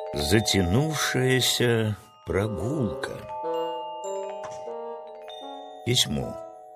Затянувшаяся прогулка. Письмо.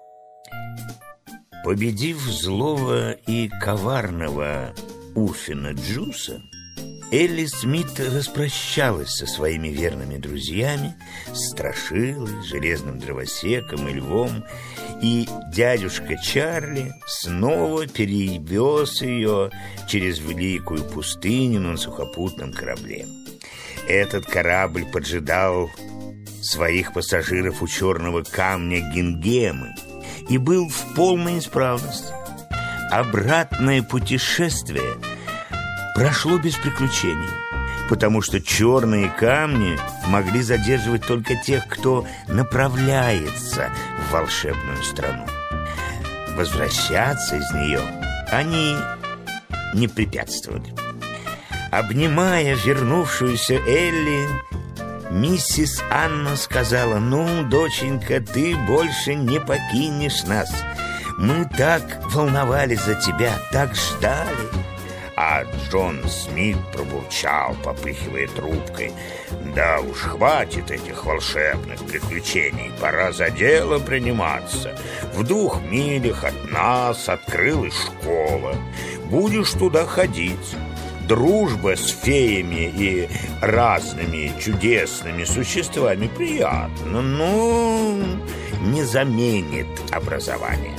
Победив злого и коварного Уффина Джуса, Элли Смит распрощалась со своими верными друзьями, Страшилой, Железным Дровосеком и Львом, и дядюшка Чарли снова перевез ее через великую пустыню на сухопутном корабле. Этот корабль поджидал своих пассажиров у черного камня Гингемы и был в полной исправности. Обратное путешествие прошло без приключений, потому что черные камни могли задерживать только тех, кто направляется в волшебную страну. Возвращаться из нее они не препятствовали. Обнимая вернувшуюся Элли, миссис Анна сказала: «Ну, доченька, ты больше не покинешь нас. Мы так волновались за тебя, так ждали». А Джон Смит пробурчал, попыхивая трубкой: «Да уж, хватит этих волшебных приключений, пора за дело приниматься. В 2 милях от нас открылась школа. Будешь туда ходить. Дружба с феями и разными чудесными существами приятна, но не заменит образование».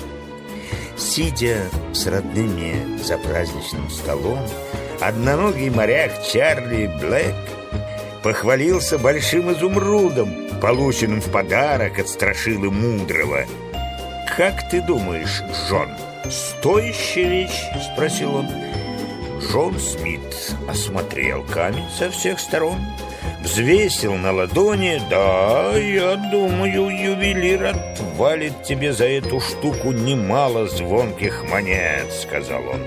Сидя с родными за праздничным столом, одноногий моряк Чарли Блэк похвалился большим изумрудом, полученным в подарок от Страшилы Мудрого. «Как ты думаешь, Джон, стоящая вещь?» — спросил он. Джон Смит осмотрел камень со всех сторон, взвесил на ладони. «Да, я думаю, ювелир отвалит тебе за эту штуку немало звонких монет», — сказал он.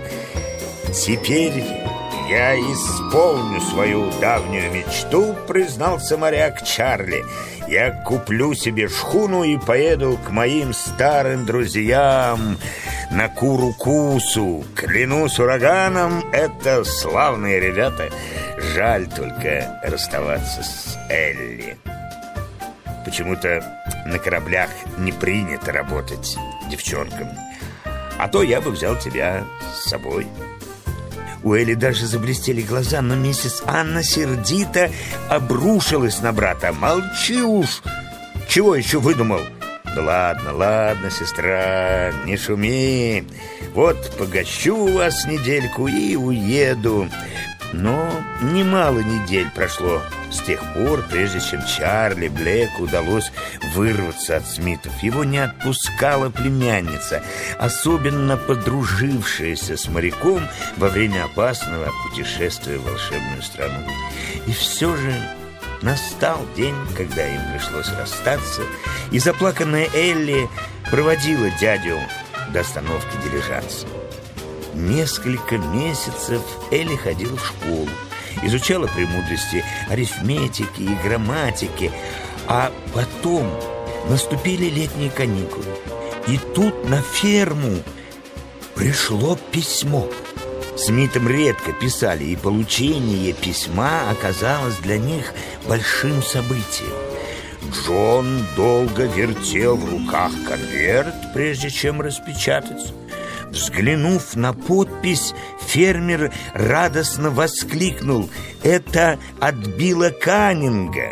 «Теперь я исполню свою давнюю мечту», — признался моряк Чарли. «Я куплю себе шхуну и поеду к моим старым друзьям на Курукусу. Клянусь ураганом, это славные ребята. Жаль только расставаться с Элли. Почему-то на кораблях не принято работать девчонкам. А то я бы взял тебя с собой». У Элли даже заблестели глаза, но миссис Анна сердито обрушилась на брата. «Молчи уж! Чего еще выдумал?» «Да ладно, ладно, сестра, не шуми. Вот погощу вас недельку и уеду». Но немало недель прошло с тех пор, прежде чем Чарли Блэку удалось вырваться от Смитов. Его не отпускала племянница, особенно подружившаяся с моряком во время опасного путешествия в волшебную страну. И все же настал день, когда им пришлось расстаться, и заплаканная Элли проводила дядю до остановки дилижанса. Несколько месяцев Элли ходила в школу, изучала премудрости арифметики и грамматики, а потом наступили летние каникулы. И тут на ферму пришло письмо. Смитам редко писали, и получение письма оказалось для них большим событием. Джон долго вертел в руках конверт, прежде чем распечатать. Взглянув на подпись, фермер радостно воскликнул: «Это от Билла Каннинга!»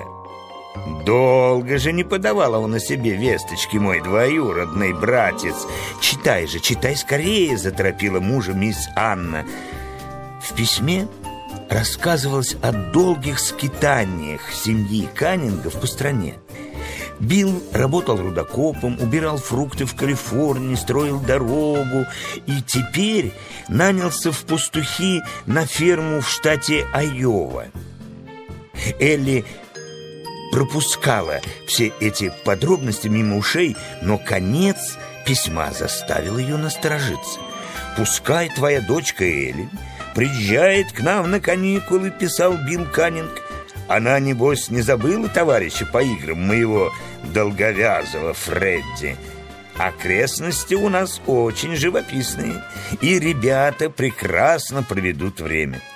Долго же не подавал он о себе весточки, мой двоюродный братец. «Читай же, читай скорее!» — заторопила мужа мисс Анна. В письме рассказывалось о долгих скитаниях семьи Каннингов по стране. Билл работал рудокопом, убирал фрукты в Калифорнии, строил дорогу и теперь нанялся в пастухи на ферму в штате Айова. Элли пропускала все эти подробности мимо ушей, но конец письма заставил ее насторожиться. «Пускай твоя дочка Элли приезжает к нам на каникулы», — писал Билл Каннинг. «Она, небось, не забыла товарища по играм моего долговязого Фредди. Окрестности у нас очень живописные, и ребята прекрасно проведут время.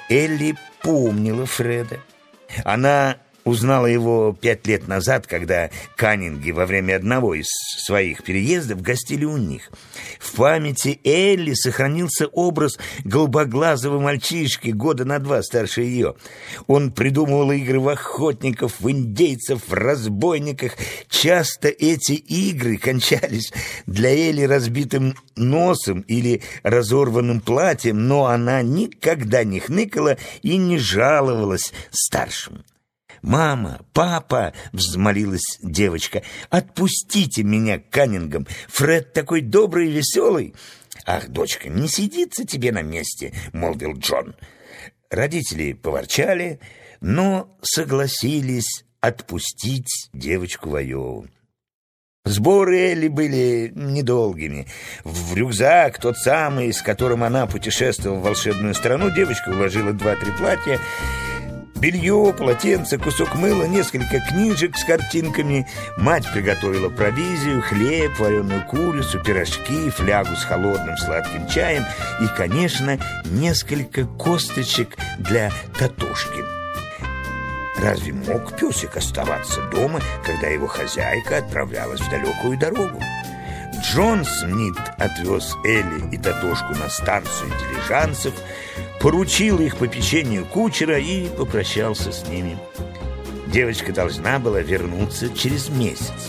Элли помнила Фреда. Она узнала его 5 лет назад, когда Каннинги во время одного из своих переездов гостили у них. В памяти Элли сохранился образ голубоглазого мальчишки, года на 2 старше ее. Он придумывал игры в охотников, в индейцев, в разбойниках. Часто эти игры кончались для Элли разбитым носом или разорванным платьем, но она никогда не хныкала и не жаловалась старшим. «Мама, папа!» — взмолилась девочка. «Отпустите меня к Каннингам! Фред такой добрый и веселый!» «Ах, дочка, не сидится тебе на месте!» — молвил Джон. Родители поворчали, но согласились отпустить девочку в Айову. Сборы Элли были недолгими. В рюкзак, тот самый, с которым она путешествовала в волшебную страну, девочка уложила 2-3 платья, белье, полотенце, кусок мыла, несколько книжек с картинками. Мать приготовила провизию, хлеб, вареную курицу, пирожки, флягу с холодным сладким чаем и, конечно, несколько косточек для Татошки. Разве мог песик оставаться дома, когда его хозяйка отправлялась в далекую дорогу? Джон Смит отвез Элли и Татошку на станцию дилижансов, поручил их попечению кучера и попрощался с ними. Девочка должна была вернуться через месяц.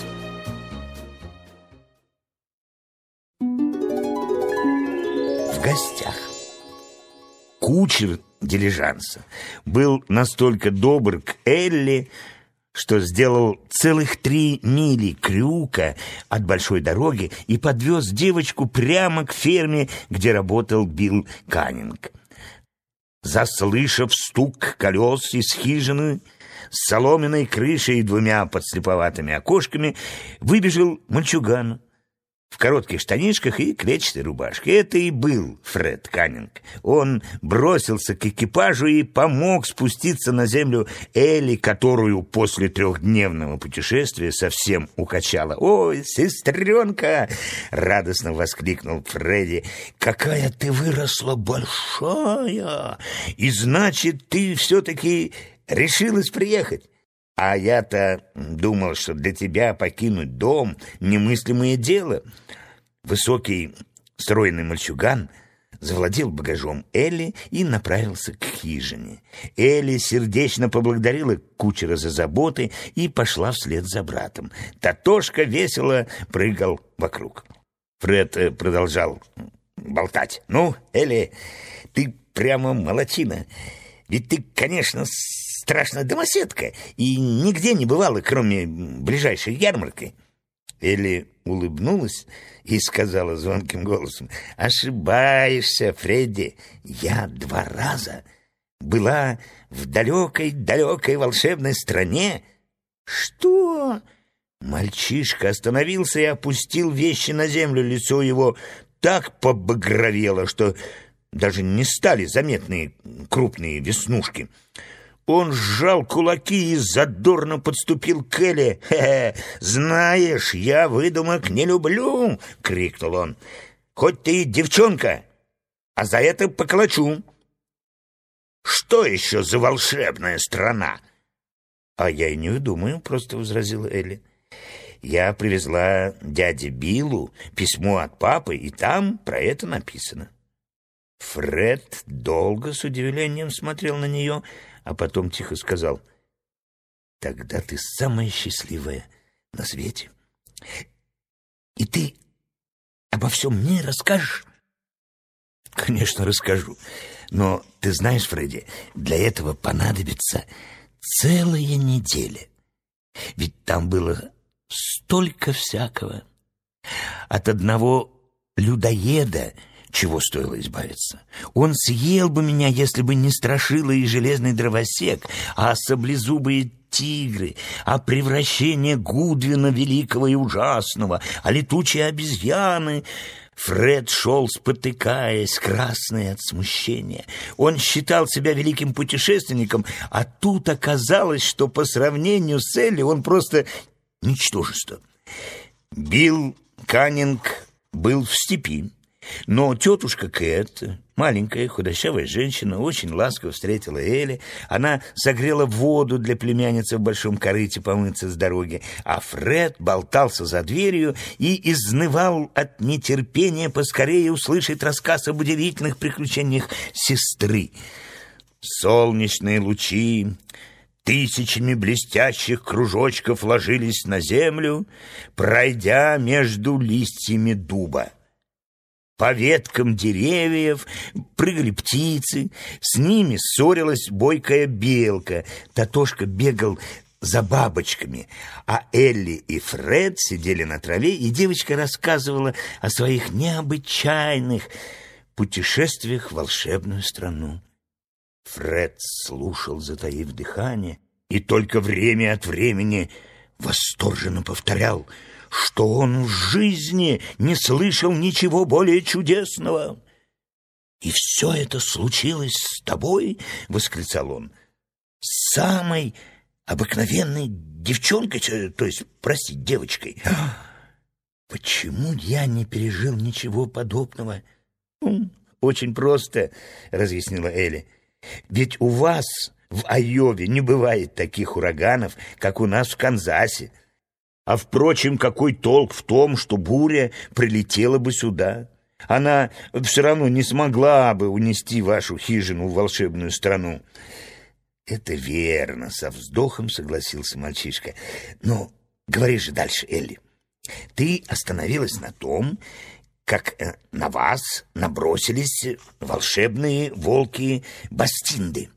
В гостях. Кучер дилижанса был настолько добр к Элли, что сделал целых 3 мили крюка от большой дороги и подвез девочку прямо к ферме, где работал Билл Каннинг. Заслышав стук колес из хижины с соломенной крышей и 2 подслеповатыми окошками, выбежал мальчуган в коротких штанишках и клетчатой рубашке. Это и был Фред Каннинг. Он бросился к экипажу и помог спуститься на землю Элли, которую после 3-дневного путешествия совсем укачала. «Ой, сестренка!» — радостно воскликнул Фредди. «Какая ты выросла большая! И значит, ты все-таки решилась приехать? А я-то думал, что для тебя покинуть дом — немыслимое дело». Высокий, стройный мальчуган завладел багажом Элли и направился к хижине. Элли сердечно поблагодарила кучера за заботы и пошла вслед за братом. Татошка весело прыгал вокруг. Фред продолжал болтать. «Ну, Элли, ты прямо молодчина. Ведь ты, конечно, страшная домоседка и нигде не бывала, кроме ближайшей ярмарки». Элли улыбнулась и сказала звонким голосом: «Ошибаешься, Фредди. Я 2 раза была в далекой волшебной стране». «Что?» Мальчишка остановился и опустил вещи на землю. Лицо его так побагровело, что даже не стали заметны крупные веснушки. Он сжал кулаки и задорно подступил к Элли. «Знаешь, я выдумок не люблю!» — крикнул он. «Хоть ты и девчонка, а за это поколочу!» «Что еще за волшебная страна?» «А я и не думаю», — просто возразила Элли. «Я привезла дяде Биллу письмо от папы, и там про это написано». Фред долго с удивлением смотрел на нее, а потом тихо сказал: «Тогда ты самая счастливая на свете. И ты обо всем мне расскажешь?» «Конечно, расскажу. Но ты знаешь, Фредди, для этого понадобится целая неделя. Ведь там было столько всякого. От одного людоеда чего стоило избавиться. Он съел бы меня, если бы не страшила и железный дровосек, а саблезубые тигры, а превращение Гудвина великого и ужасного, а летучие обезьяны». Фред шел, спотыкаясь, красный от смущения. Он считал себя великим путешественником, а тут оказалось, что по сравнению с Элли он просто ничтожество. Билл Каннинг был в степи. Но тетушка Кэт, маленькая худощавая женщина, очень ласково встретила Элли. Она согрела воду для племянницы в большом корыте помыться с дороги, а Фред болтался за дверью и изнывал от нетерпения поскорее услышать рассказ об удивительных приключениях сестры. Солнечные лучи тысячами блестящих кружочков ложились на землю, пройдя между листьями дуба. По веткам деревьев прыгали птицы, с ними ссорилась бойкая белка. Татошка бегал за бабочками, а Элли и Фред сидели на траве, и девочка рассказывала о своих необычайных путешествиях в волшебную страну. Фред слушал, затаив дыхание, и только время от времени восторженно повторял, что он в жизни не слышал ничего более чудесного. «И все это случилось с тобой?» — восклицал он. «С самой обыкновенной девчонкой, то есть, простите, девочкой. Почему я не пережил ничего подобного?» «Очень просто», — разъяснила Элли. «Ведь у вас в Айове не бывает таких ураганов, как у нас в Канзасе. А, впрочем, какой толк в том, что буря прилетела бы сюда? Она все равно не смогла бы унести вашу хижину в волшебную страну». «Это верно», — со вздохом согласился мальчишка. «Но говори же дальше, Элли. Ты остановилась на том, как на вас набросились волшебные волки-бастинды».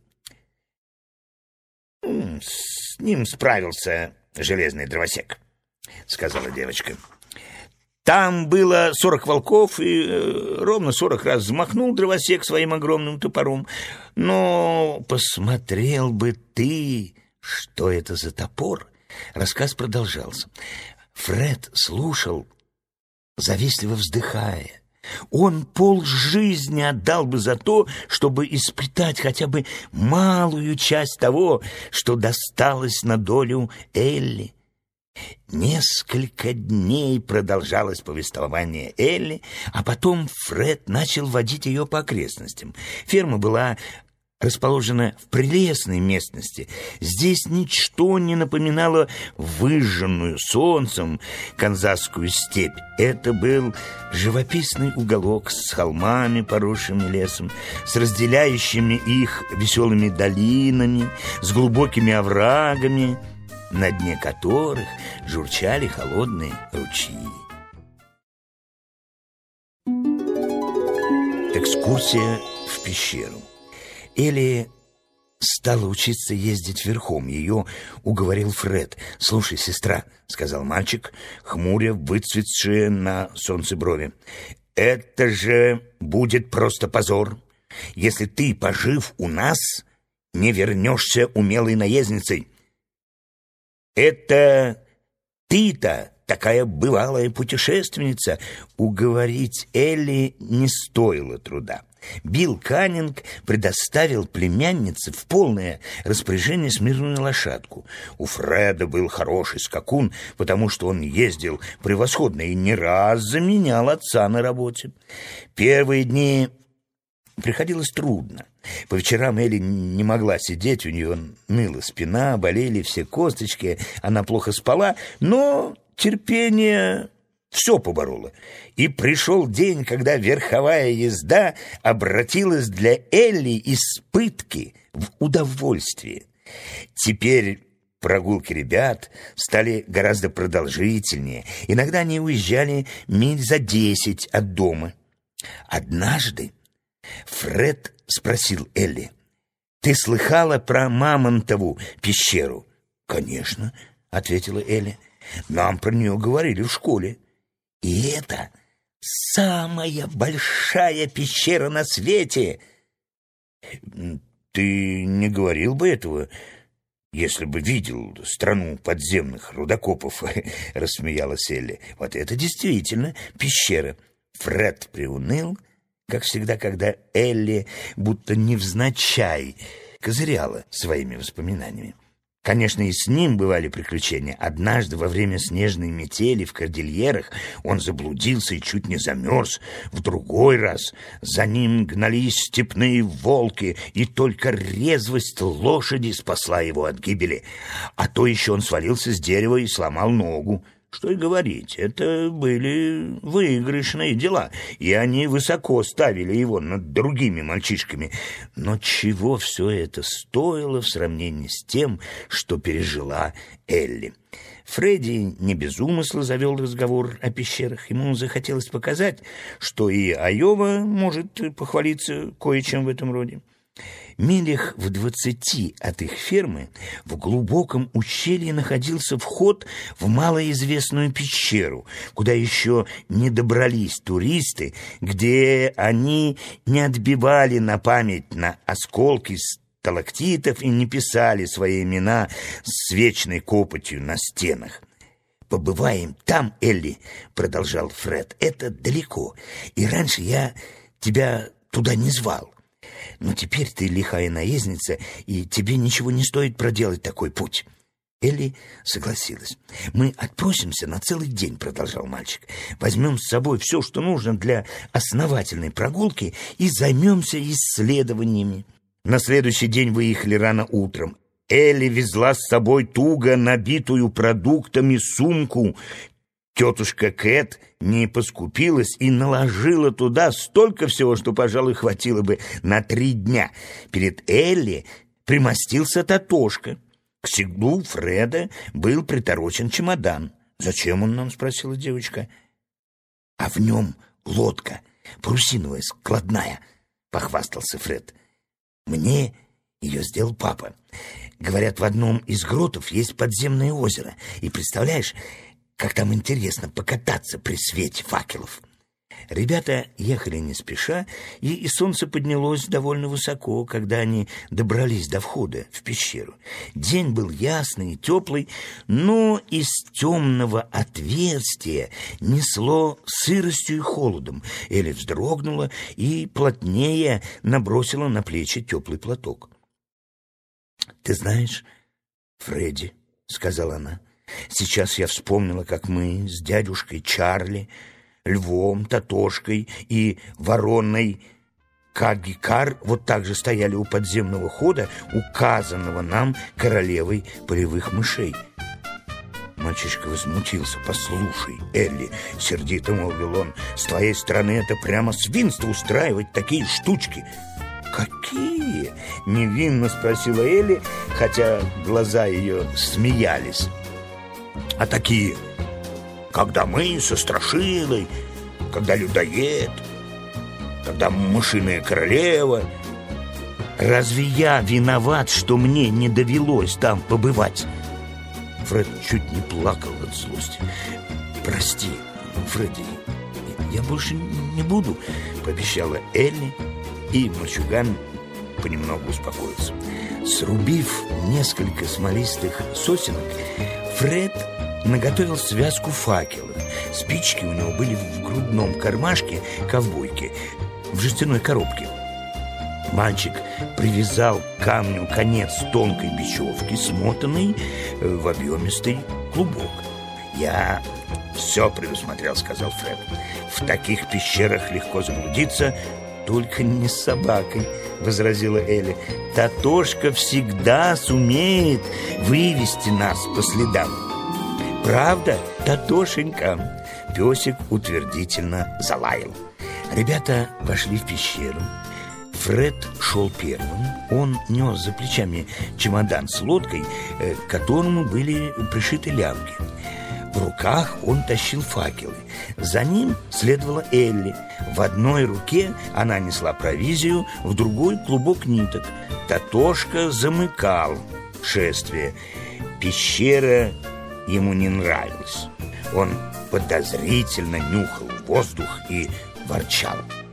«С ним справился железный дровосек», — сказала девочка. «Там было 40 волков, и ровно 40 раз взмахнул дровосек своим огромным топором. Но посмотрел бы ты, что это за топор!» Рассказ продолжался. Фред слушал, завистливо вздыхая. Он полжизни отдал бы за то, чтобы испытать хотя бы малую часть того, что досталось на долю Элли. Несколько дней продолжалось повествование Элли, а потом Фред начал водить ее по окрестностям. Ферма была расположена в прелестной местности. Здесь ничто не напоминало выжженную солнцем канзасскую степь. Это был живописный уголок с холмами, поросшими лесом, с разделяющими их веселыми долинами, с глубокими оврагами, на дне которых журчали холодные ручьи. Экскурсия в пещеру. Элли стала учиться ездить верхом. Ее уговорил Фред. «Слушай, сестра», — сказал мальчик, хмуря выцветшие на солнце брови, «это же будет просто позор, если ты, пожив у нас, не вернешься умелой наездницей. Это ты-то такая бывалая путешественница». Уговорить Элли не стоило труда. Билл Каннинг предоставил племяннице в полное распоряжение смирную лошадку. У Фреда был хороший скакун, потому что он ездил превосходно и не раз заменял отца на работе. Первые дни приходилось трудно. По вечерам Элли не могла сидеть, у нее ныла спина, болели все косточки, она плохо спала, но терпение все побороло. И пришел день, когда верховая езда обратилась для Элли из пытки в удовольствие. Теперь прогулки ребят стали гораздо продолжительнее. Иногда они уезжали миль за 10 от дома. Однажды Фред спросил Элли: «Ты слыхала про Мамонтову пещеру?» «Конечно», — ответила Элли. «Нам про нее говорили в школе. И это самая большая пещера на свете». «Ты не говорил бы этого, если бы видел страну подземных рудокопов», — рассмеялась Элли. «Вот это действительно пещера». Фред приуныл, как всегда, когда Элли будто невзначай козыряла своими воспоминаниями. Конечно, и с ним бывали приключения. Однажды во время снежной метели в Кордильерах он заблудился и чуть не замерз. В другой раз за ним гнались степные волки, и только резвость лошади спасла его от гибели. А то еще он свалился с дерева и сломал ногу. Что и говорить, это были выигрышные дела, и они высоко ставили его над другими мальчишками. Но чего все это стоило в сравнении с тем, что пережила Элли? Фредди не без умысла завел разговор о пещерах. Ему захотелось показать, что и Айова может похвалиться кое-чем в этом роде. Милях в 20 от их фермы в глубоком ущелье находился вход в малоизвестную пещеру, куда еще не добрались туристы, где они не отбивали на память на осколки сталактитов и не писали свои имена с вечной копотью на стенах. «Побываем там, Элли», — продолжал Фред, — «это далеко, и раньше я тебя туда не звал. Но теперь ты лихая наездница, и тебе ничего не стоит проделать такой путь». Элли согласилась. «Мы отпросимся на целый день», — продолжал мальчик. «Возьмем с собой все, что нужно для основательной прогулки, и займемся исследованиями». На следующий день выехали рано утром. Элли везла с собой туго набитую продуктами сумку. Тетушка Кэт не поскупилась и наложила туда столько всего, что, пожалуй, хватило бы на 3 дня. Перед Элли примостился Татошка. К седлу Фреда был приторочен чемодан. «Зачем он нам?» — спросила девочка. «А в нем лодка, парусиновая, складная», — похвастался Фред. «Мне ее сделал папа. Говорят, в одном из гротов есть подземное озеро. И представляешь, как там интересно покататься при свете факелов». Ребята ехали не спеша, и солнце поднялось довольно высоко, когда они добрались до входа в пещеру. День был ясный и теплый, но из темного отверстия несло сыростью и холодом. Элли вздрогнула и плотнее набросила на плечи теплый платок. «Ты знаешь, Фредди, — сказала она, — сейчас я вспомнила, как мы с дядюшкой Чарли, Львом, Татошкой и Вороной Кагикар вот так же стояли у подземного хода, указанного нам королевой полевых мышей». Мальчишка возмутился. «Послушай, Элли, — сердито молвил он, — с твоей стороны это прямо свинство устраивать такие штучки». «Какие?» — невинно спросила Элли, хотя глаза ее смеялись. «А такие, когда мы со Страшилой, когда людоед, когда мышиная королева. Разве я виноват, что мне не довелось там побывать?» Фред чуть не плакал от злости. «Прости, Фредди, я больше не буду», — пообещала Элли, и мальчуган понемногу успокоился. Срубив несколько смолистых сосенок, Фред наготовил связку факелов. Спички у него были в грудном кармашке ковбойки, в жестяной коробке. Мальчик привязал к камню конец тонкой бечевки, смотанной в объемистый клубок. «Я все предусмотрел», — сказал Фред. «В таких пещерах легко заблудиться, только не с собакой», — возразила Элли. «Татошка всегда сумеет вывести нас по следам». «Правда, Татошенька?» Песик утвердительно залаял. Ребята вошли в пещеру. Фред шел первым. Он нес за плечами чемодан с лодкой, к которому были пришиты лямки. В руках он тащил факелы. За ним следовала Элли. В одной руке она несла провизию, в другой — клубок ниток. Татошка замыкал шествие. Пещера ему не нравилась. Он подозрительно нюхал воздух и ворчал.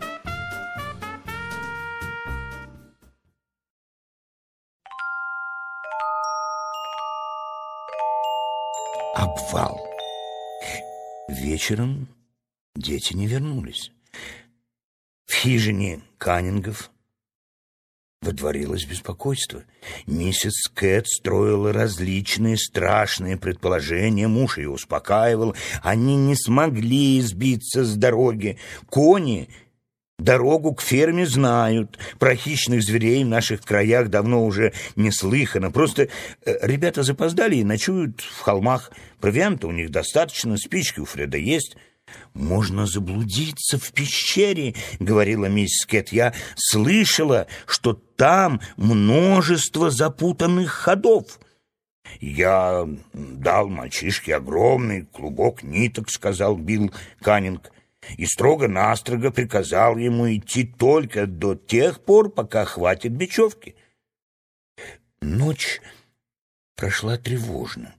Обвал. Вечером дети не вернулись. В хижине Каннингов Водворилось беспокойство. Миссис Кэт строила различные страшные предположения, муж ее успокаивал. Они не смогли сбиться с дороги. Кони дорогу к ферме знают. Про хищных зверей в наших краях давно уже не слыхано. Просто ребята запоздали и ночуют в холмах. Провианта у них достаточно, спички у Фреда есть. «Можно заблудиться в пещере», — говорила миссис Кэт. «Я слышала, что там множество запутанных ходов». «Я дал мальчишке огромный клубок ниток», — сказал Билл Каннинг, «и строго-настрого приказал ему идти только до тех пор, пока хватит бечевки». Ночь прошла тревожно,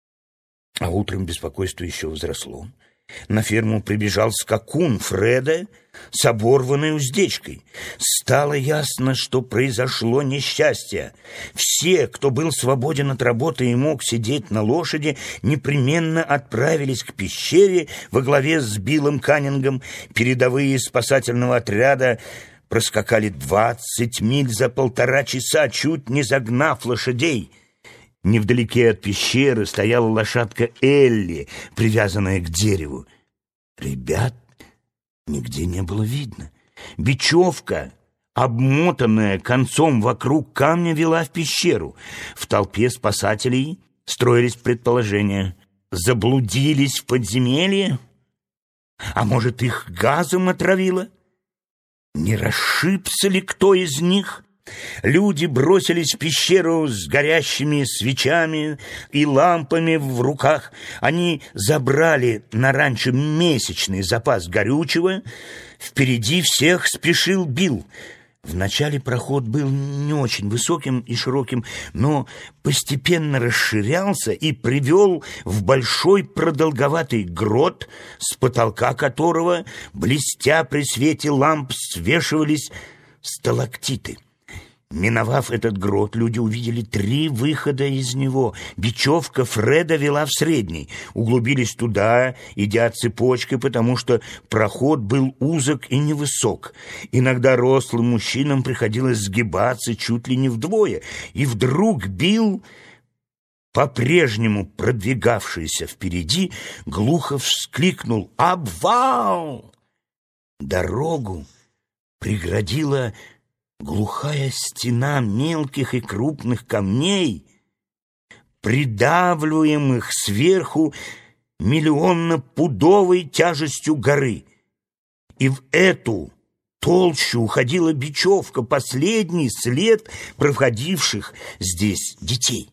а утром беспокойство еще возросло. На ферму прибежал скакун Фреда с оборванной уздечкой. Стало ясно, что произошло несчастье. Все, кто был свободен от работы и мог сидеть на лошади, непременно отправились к пещере во главе с Биллом Каннингом. Передовые спасательного отряда проскакали 20 миль за 1,5 часа, чуть не загнав лошадей. Невдалеке от пещеры стояла лошадка Элли, привязанная к дереву. Ребят нигде не было видно. Бечевка, обмотанная концом вокруг камня, вела в пещеру. В толпе спасателей строились предположения. Заблудились в подземелье? А может, их газом отравило? Не расшибся ли кто из них? Люди бросились в пещеру с горящими свечами и лампами в руках. Они забрали на ранчо месячный запас горючего. Впереди всех спешил Билл. Вначале проход был не очень высоким и широким, но постепенно расширялся и привел в большой продолговатый грот, с потолка которого, блестя при свете ламп, свешивались сталактиты. Миновав этот грот, люди увидели 3 выхода из него. Бечевка Фреда вела в средний. Углубились туда, идя цепочкой, потому что проход был узок и невысок. Иногда рослым мужчинам приходилось сгибаться чуть ли не вдвое. И вдруг Билл, по-прежнему продвигавшийся впереди, глухо вскликнул: «Обвал!» Дорогу преградила глухая стена мелких и крупных камней, придавливаемых сверху миллионно-пудовой тяжестью горы. И в эту толщу уходила бечевка, последний след проходивших здесь детей.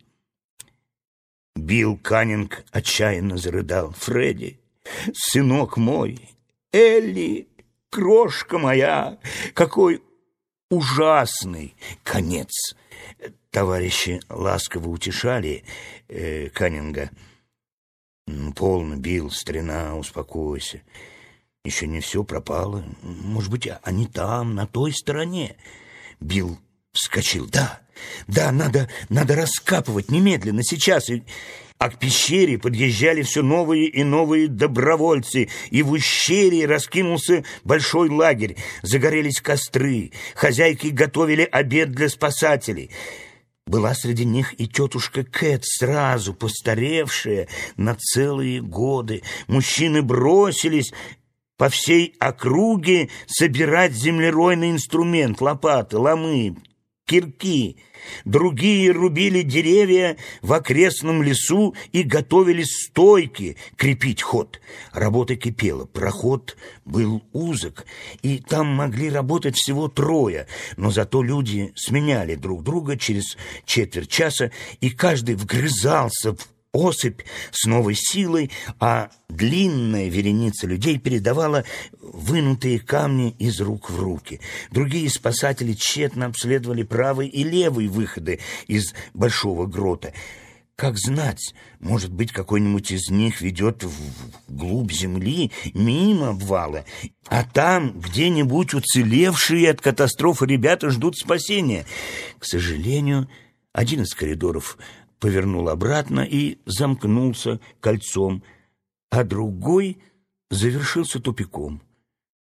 Билл Каннинг отчаянно зарыдал. «Фредди, сынок мой, Элли, крошка моя, какой ужасный конец!» Товарищи ласково утешали Каннинга. «Полно, Билл, старина, успокойся. Еще не все пропало. Может быть, они там, на той стороне». Билл вскочил. «Да, надо раскапывать немедленно, сейчас». А к пещере подъезжали все новые и новые добровольцы, и в ущелье раскинулся большой лагерь. Загорелись костры, хозяйки готовили обед для спасателей. Была среди них и тетушка Кэт, сразу постаревшая на целые годы. Мужчины бросились по всей округе собирать землеройный инструмент: лопаты, ломы, кирки. Другие рубили деревья в окрестном лесу и готовили стойки крепить ход. Работа кипела, проход был узок, и там могли работать всего 3, но зато люди сменяли друг друга через четверть часа, и каждый вгрызался в осыпь с новой силой, а длинная вереница людей передавала вынутые камни из рук в руки. Другие спасатели тщетно обследовали правый и левый выходы из большого грота. Как знать, может быть, какой-нибудь из них ведет вглубь земли, мимо обвала, а там где-нибудь уцелевшие от катастрофы ребята ждут спасения. К сожалению, один из коридоров повернул обратно и замкнулся кольцом, а другой завершился тупиком.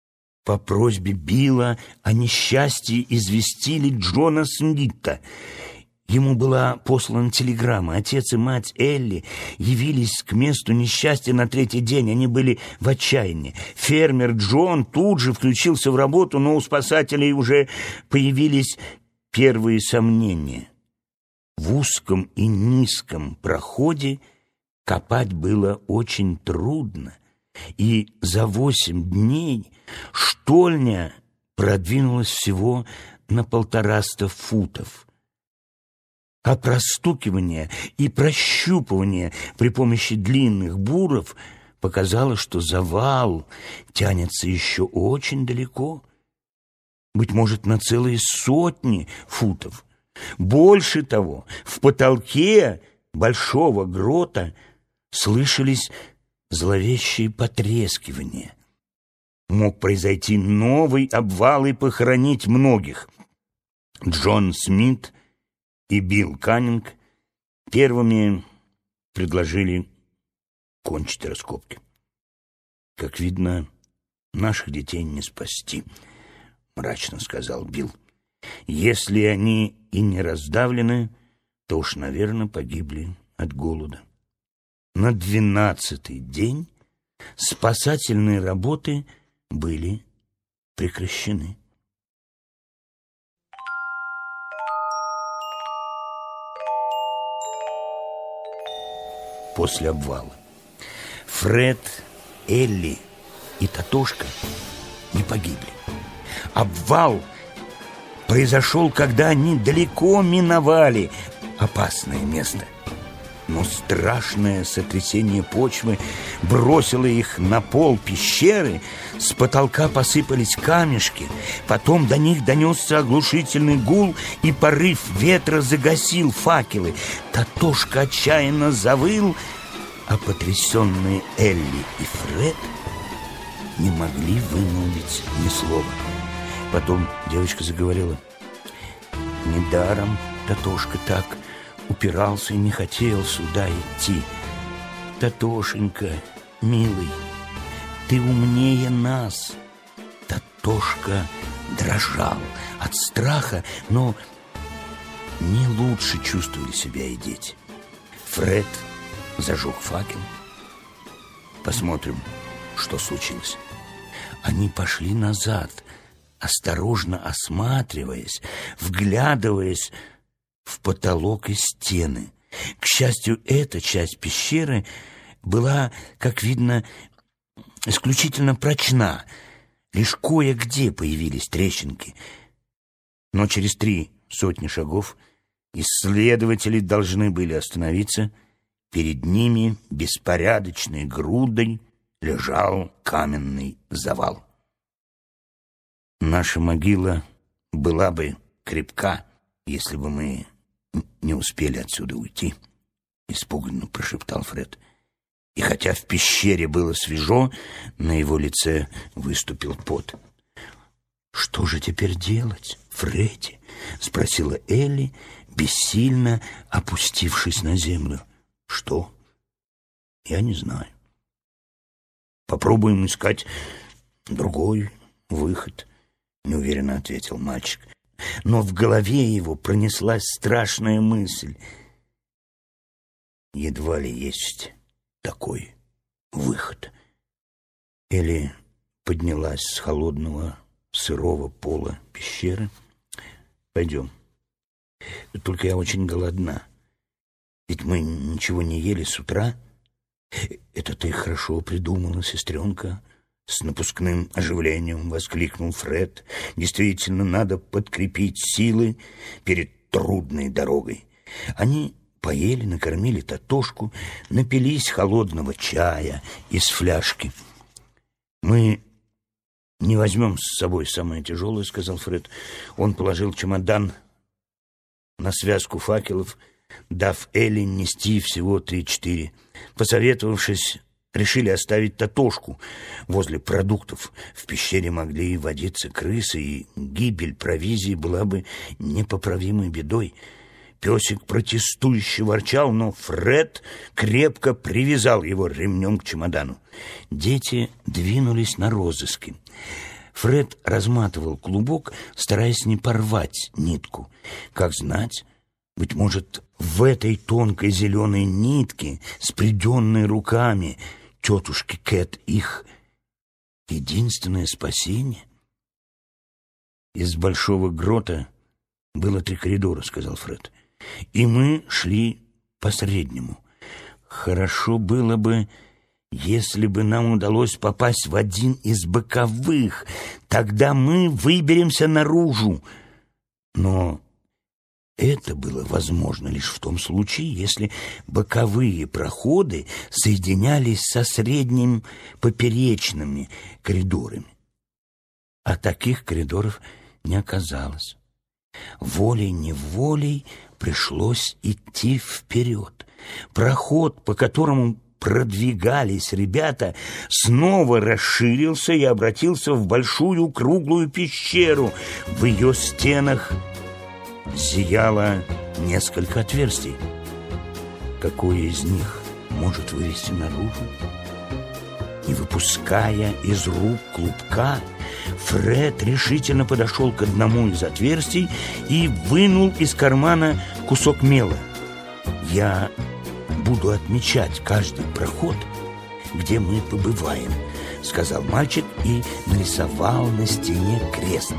по просьбе Билла о несчастье известили Джона Смита. Ему была послана телеграмма. Отец и мать Элли явились к месту несчастья на третий день. Они были в отчаянии. Фермер Джон тут же включился в работу, но у спасателей уже появились первые сомнения. В узком и низком проходе копать было очень трудно, и за 8 дней штольня продвинулась всего на 150 футов. А простукивание и прощупывание при помощи длинных буров показало, что завал тянется еще очень далеко, быть может, на целые 100 футов. Больше того, в потолке большого грота слышались зловещие потрескивания. Мог произойти новый обвал и похоронить многих. Джон Смит и Билл Каннинг первыми предложили кончить раскопки. «Как видно, наших детей не спасти», — мрачно сказал Билл. «Если они и не раздавлены, то уж, наверное, погибли от голода». На 12-й день спасательные работы были прекращены. После обвала Фред, Элли и Татошка не погибли. Обвал произошел, когда они далеко миновали опасное место. Но страшное сотрясение почвы бросило их на пол пещеры, с потолка посыпались камешки, потом до них донесся оглушительный гул, и порыв ветра загасил факелы. Татошка отчаянно завыл, а потрясенные Элли и Фред не могли вымолвить ни слова. Потом девочка заговорила: «Недаром Татошка так упирался и не хотел сюда идти. Татошенька, милый, ты умнее нас». Татошка дрожал от страха, но не лучше чувствовали себя и дети. Фред зажег факел. «Посмотрим, что случилось». Они пошли назад, осторожно осматриваясь, вглядываясь в потолок и стены. К счастью, эта часть пещеры была, как видно, исключительно прочна. Лишь кое-где появились трещинки. Но через 300 шагов исследователи должны были остановиться. Перед ними беспорядочной грудой лежал каменный завал. «Наша могила была бы крепка, если бы мы не успели отсюда уйти», — испуганно прошептал Фред. И хотя в пещере было свежо, на его лице выступил пот. «Что же теперь делать, Фредди?» — спросила Элли, бессильно опустившись на землю. «Что? Я не знаю. Попробуем искать другой выход», — неуверенно ответил мальчик. Но в голове его пронеслась страшная мысль. Едва ли есть такой выход. Элли поднялась с холодного сырого пола пещеры. «Пойдем. Только я очень голодна. Ведь мы ничего не ели с утра». «Это ты хорошо придумала, сестренка», — с напускным оживлением воскликнул Фред. «Действительно, надо подкрепить силы перед трудной дорогой». Они поели, накормили Татошку, напились холодного чая из фляжки. «Мы не возьмем с собой самое тяжелое», — сказал Фред. Он положил чемодан на связку факелов, дав Элли нести всего 3-4. Посоветовавшись, решили оставить Татошку возле продуктов. В пещере могли водиться крысы, и гибель провизии была бы непоправимой бедой. Песик протестующе ворчал, но Фред крепко привязал его ремнем к чемодану. Дети двинулись на розыски. Фред разматывал клубок, стараясь не порвать нитку. Как знать, быть может, в этой тонкой зеленой нитке, сплетенной руками тетушки Кэт, их единственное спасение? Из большого грота было 3 коридора, сказал Фред, и мы шли по среднему. Хорошо было бы, если бы нам удалось попасть в один из боковых, тогда мы выберемся наружу. Но это было возможно лишь в том случае, если боковые проходы соединялись со средним поперечными коридорами. А таких коридоров не оказалось. Волей-неволей пришлось идти вперед. Проход, по которому продвигались ребята, снова расширился и обратился в большую круглую пещеру. В ее стенах зияло несколько отверстий. Какое из них может вывести наружу? Не выпуская из рук клубка, Фред решительно подошел к одному из отверстий и вынул из кармана кусок мела. «Я буду отмечать каждый проход, где мы побываем», — сказал мальчик и нарисовал на стене крест.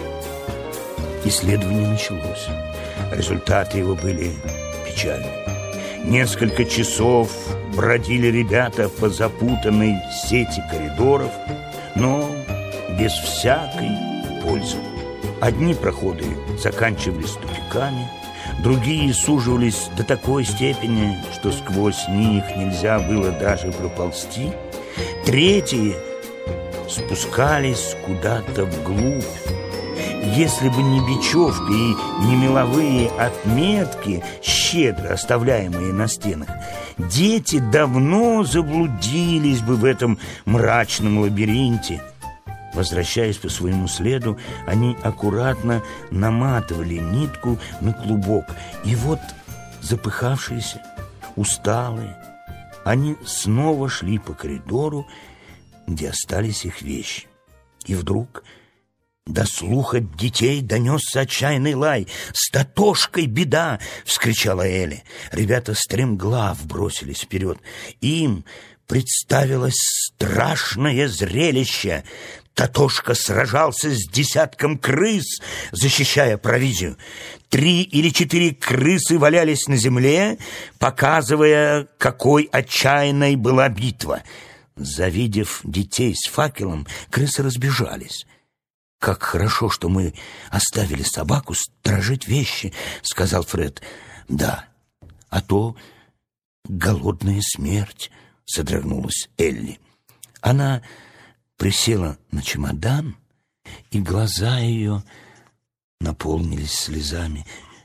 Исследование началось. Результаты его были печальны. Несколько часов бродили ребята по запутанной сети коридоров, но без всякой пользы. Одни проходы заканчивались тупиками, другие суживались до такой степени, что сквозь них нельзя было даже проползти. Третьи спускались куда-то вглубь. Если бы не бечевка и не меловые отметки, щедро оставляемые на стенах, дети давно заблудились бы в этом мрачном лабиринте. Возвращаясь по своему следу, они аккуратно наматывали нитку на клубок. И вот, запыхавшиеся, усталые, они снова шли по коридору, где остались их вещи. И вдруг до слуха детей донесся отчаянный лай. «С Татошкой беда!» — вскричала Элли. Ребята стремглав бросились вперед. Им представилось страшное зрелище. Татошка сражался с десятком крыс, защищая провизию. 3 или 4 крысы валялись на земле, показывая, какой отчаянной была битва. Завидев детей с факелом, крысы разбежались. «Как хорошо, что мы оставили собаку сторожить вещи», — сказал Фред. «Да, а то голодная смерть», — содрогнулась Элли. Она присела на чемодан, и глаза ее наполнились слезами.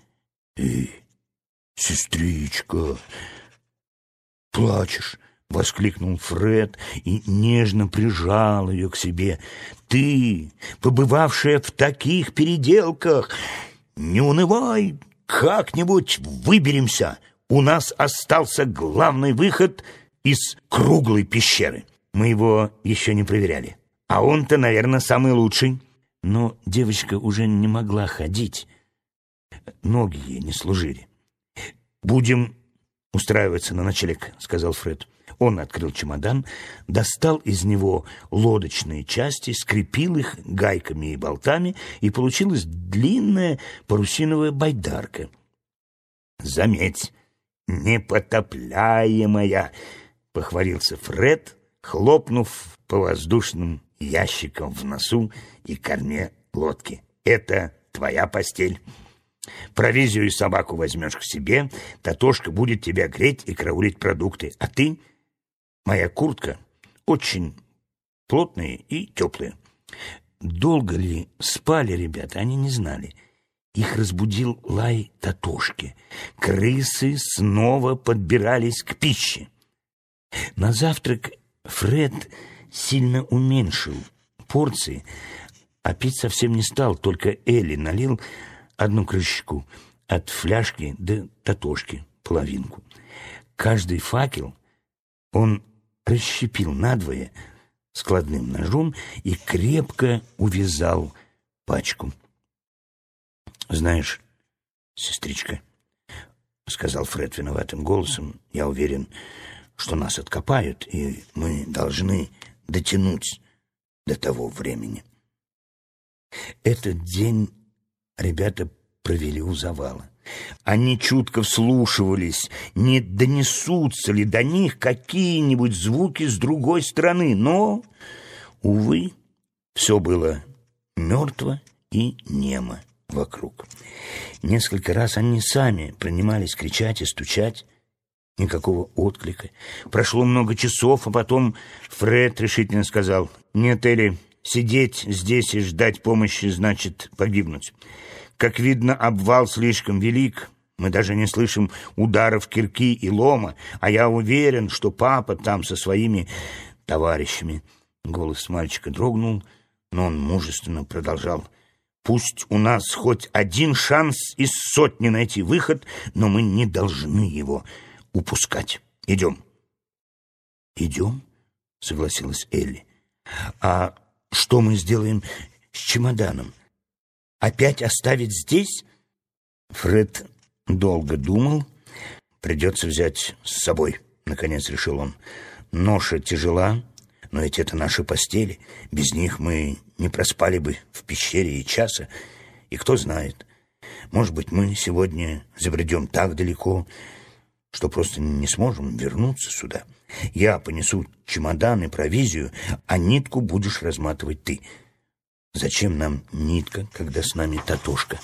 Сестричка, плачешь?» — воскликнул Фред и нежно прижал ее к себе. «Ты, побывавшая в таких переделках, не унывай, как-нибудь выберемся. У нас остался главный выход из круглой пещеры. Мы его еще не проверяли, а он-то, наверное, самый лучший». Но девочка уже не могла ходить, ноги ей не служили. «Будем устраиваться на ночлег», — сказал Фред. Он открыл чемодан, достал из него лодочные части, скрепил их гайками и болтами, и получилась длинная парусиновая байдарка. «Заметь, непотопляемая!» — похвалился Фред, хлопнув по воздушным ящикам в носу и корме лодки. «Это твоя постель. Провизию и собаку возьмешь к себе, Татошка будет тебя греть и караулить продукты, а ты... Моя куртка очень плотная и теплая». Долго ли спали ребята, они не знали. Их разбудил лай Татошки. Крысы снова подбирались к пище. На завтрак Фред сильно уменьшил порции, а пить совсем не стал, только Элли налил одну крышечку, от фляжки до Татошки половинку. Каждый факел он расщепил надвое, складным ножом и крепко увязал пачку. «Знаешь, сестричка, — сказал Фред виноватым голосом, — я уверен, что нас откопают, и мы должны дотянуть до того времени». Этот день ребята провели у завала. Они чутко вслушивались, не донесутся ли до них какие-нибудь звуки с другой стороны, но, увы, все было мертво и немо вокруг. Несколько раз они сами принимались кричать и стучать. Никакого отклика. Прошло много часов, а потом Фред решительно сказал: «Нет, Элли, сидеть здесь и ждать помощи значит погибнуть. Как видно, обвал слишком велик. Мы даже не слышим ударов кирки и лома, а я уверен, что папа там со своими товарищами». Голос мальчика дрогнул, но он мужественно продолжал: «Пусть у нас хоть один шанс из сотни найти выход, но мы не должны его упускать. Идем». «Идем?» — согласилась Элли. «А что мы сделаем с чемоданом? Опять оставить здесь?» Фред долго думал. «Придется взять с собой», — наконец решил он. «Ноша тяжела, но ведь это наши постели. Без них мы не проспали бы в пещере и часа. И кто знает, может быть, мы сегодня забредем так далеко, что просто не сможем вернуться сюда. Я понесу чемодан и провизию, а нитку будешь разматывать ты. Зачем нам нитка, когда с нами Татошка?»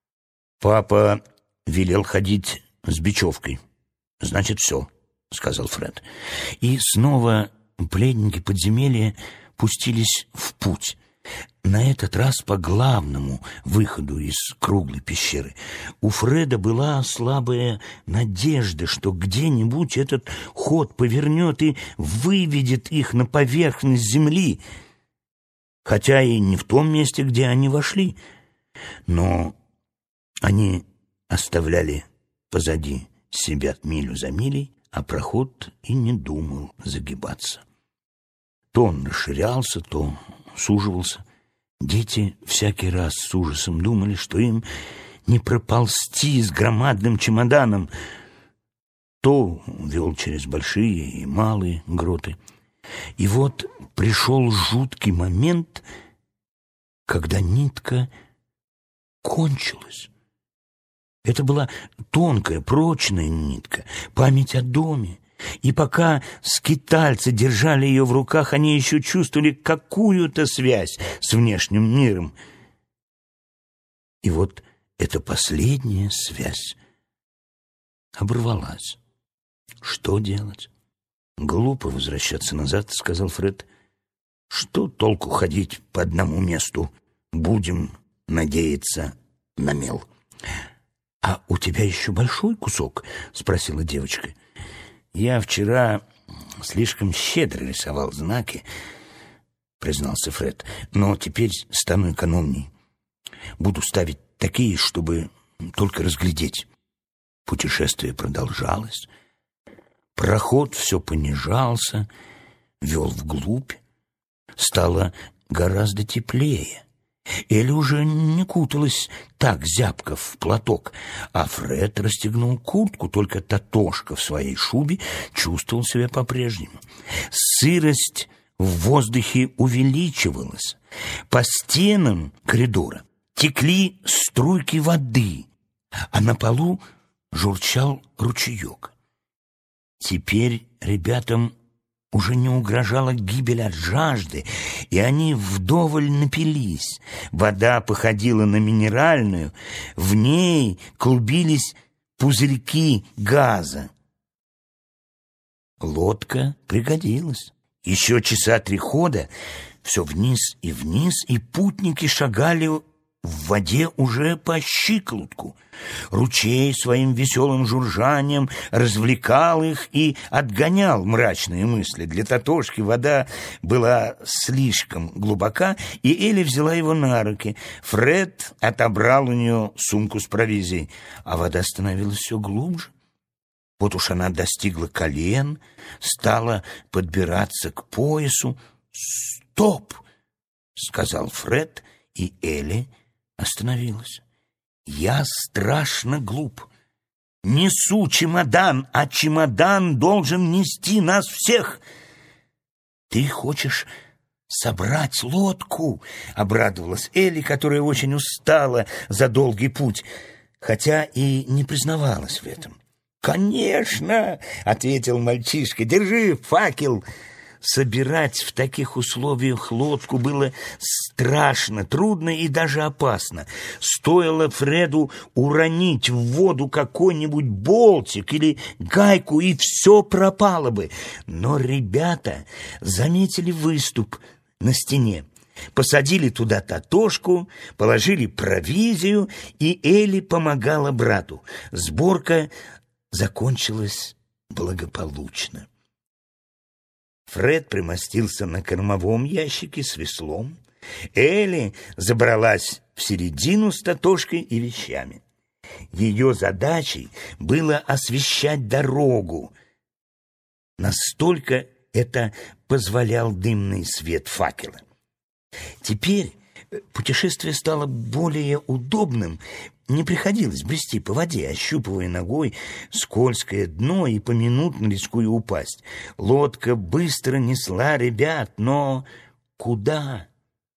«Папа велел ходить с бечевкой. Значит, все», — сказал Фред. И снова пленники подземелья пустились в путь. На этот раз по главному выходу из круглой пещеры. У Фреда была слабая надежда, что где-нибудь этот ход повернет и выведет их на поверхность земли, хотя и не в том месте, где они вошли. Но они оставляли позади себя милю за милей, а проход и не думал загибаться. То он расширялся, то суживался. Дети всякий раз с ужасом думали, что им не проползти с громадным чемоданом. То вел через большие и малые гроты. И вот пришел жуткий момент, когда нитка кончилась. Это была тонкая, прочная нитка, память о доме. И пока скитальцы держали ее в руках, они еще чувствовали какую-то связь с внешним миром. И вот эта последняя связь оборвалась. Что делать? «Глупо возвращаться назад», — сказал Фред. «Что толку ходить по одному месту? Будем надеяться на мел». «А у тебя еще большой кусок?» — спросила девочка. «Я вчера слишком щедро рисовал знаки», — признался Фред. «Но теперь стану экономней. Буду ставить такие, чтобы только разглядеть». Путешествие продолжалось. Проход все понижался, вел вглубь. Стало гораздо теплее. Элли уже не куталась так зябко в платок, а Фред расстегнул куртку, только Татошка в своей шубе чувствовал себя по-прежнему. Сырость в воздухе увеличивалась. По стенам коридора текли струйки воды, а на полу журчал ручеек. Теперь ребятам уже не угрожала гибель от жажды, и они вдоволь напились. Вода походила на минеральную, в ней клубились пузырьки газа. Лодка пригодилась. Еще часа 3 хода, все вниз, и путники шагали в воде уже по щиколотку. Ручей своим веселым журжанием развлекал их и отгонял мрачные мысли. Для Татошки вода была слишком глубока, и Элли взяла его на руки. Фред отобрал у нее сумку с провизией, а вода становилась все глубже. Вот уж она достигла колен, стала подбираться к поясу. «Стоп!» — сказал Фред, и Элли остановилась. «Я страшно глуп. Несу чемодан, а чемодан должен нести нас всех. Ты хочешь собрать лодку?» — обрадовалась Элли, которая очень устала за долгий путь, хотя и не признавалась в этом. «Конечно!» — ответил мальчишка. «Держи факел!» Собирать в таких условиях лодку было страшно, трудно и даже опасно. Стоило Фреду уронить в воду какой-нибудь болтик или гайку, и все пропало бы. Но ребята заметили выступ на стене, посадили туда Татошку, положили провизию, и Элли помогала брату. Сборка закончилась благополучно. Фред примостился на кормовом ящике с веслом. Элли забралась в середину с Татошкой и вещами. Ее задачей было освещать дорогу. Настолько это позволял дымный свет факела. Теперь путешествие стало более удобным. Не приходилось брести по воде, ощупывая ногой скользкое дно и поминутно рискуя упасть. Лодка быстро несла ребят, но куда?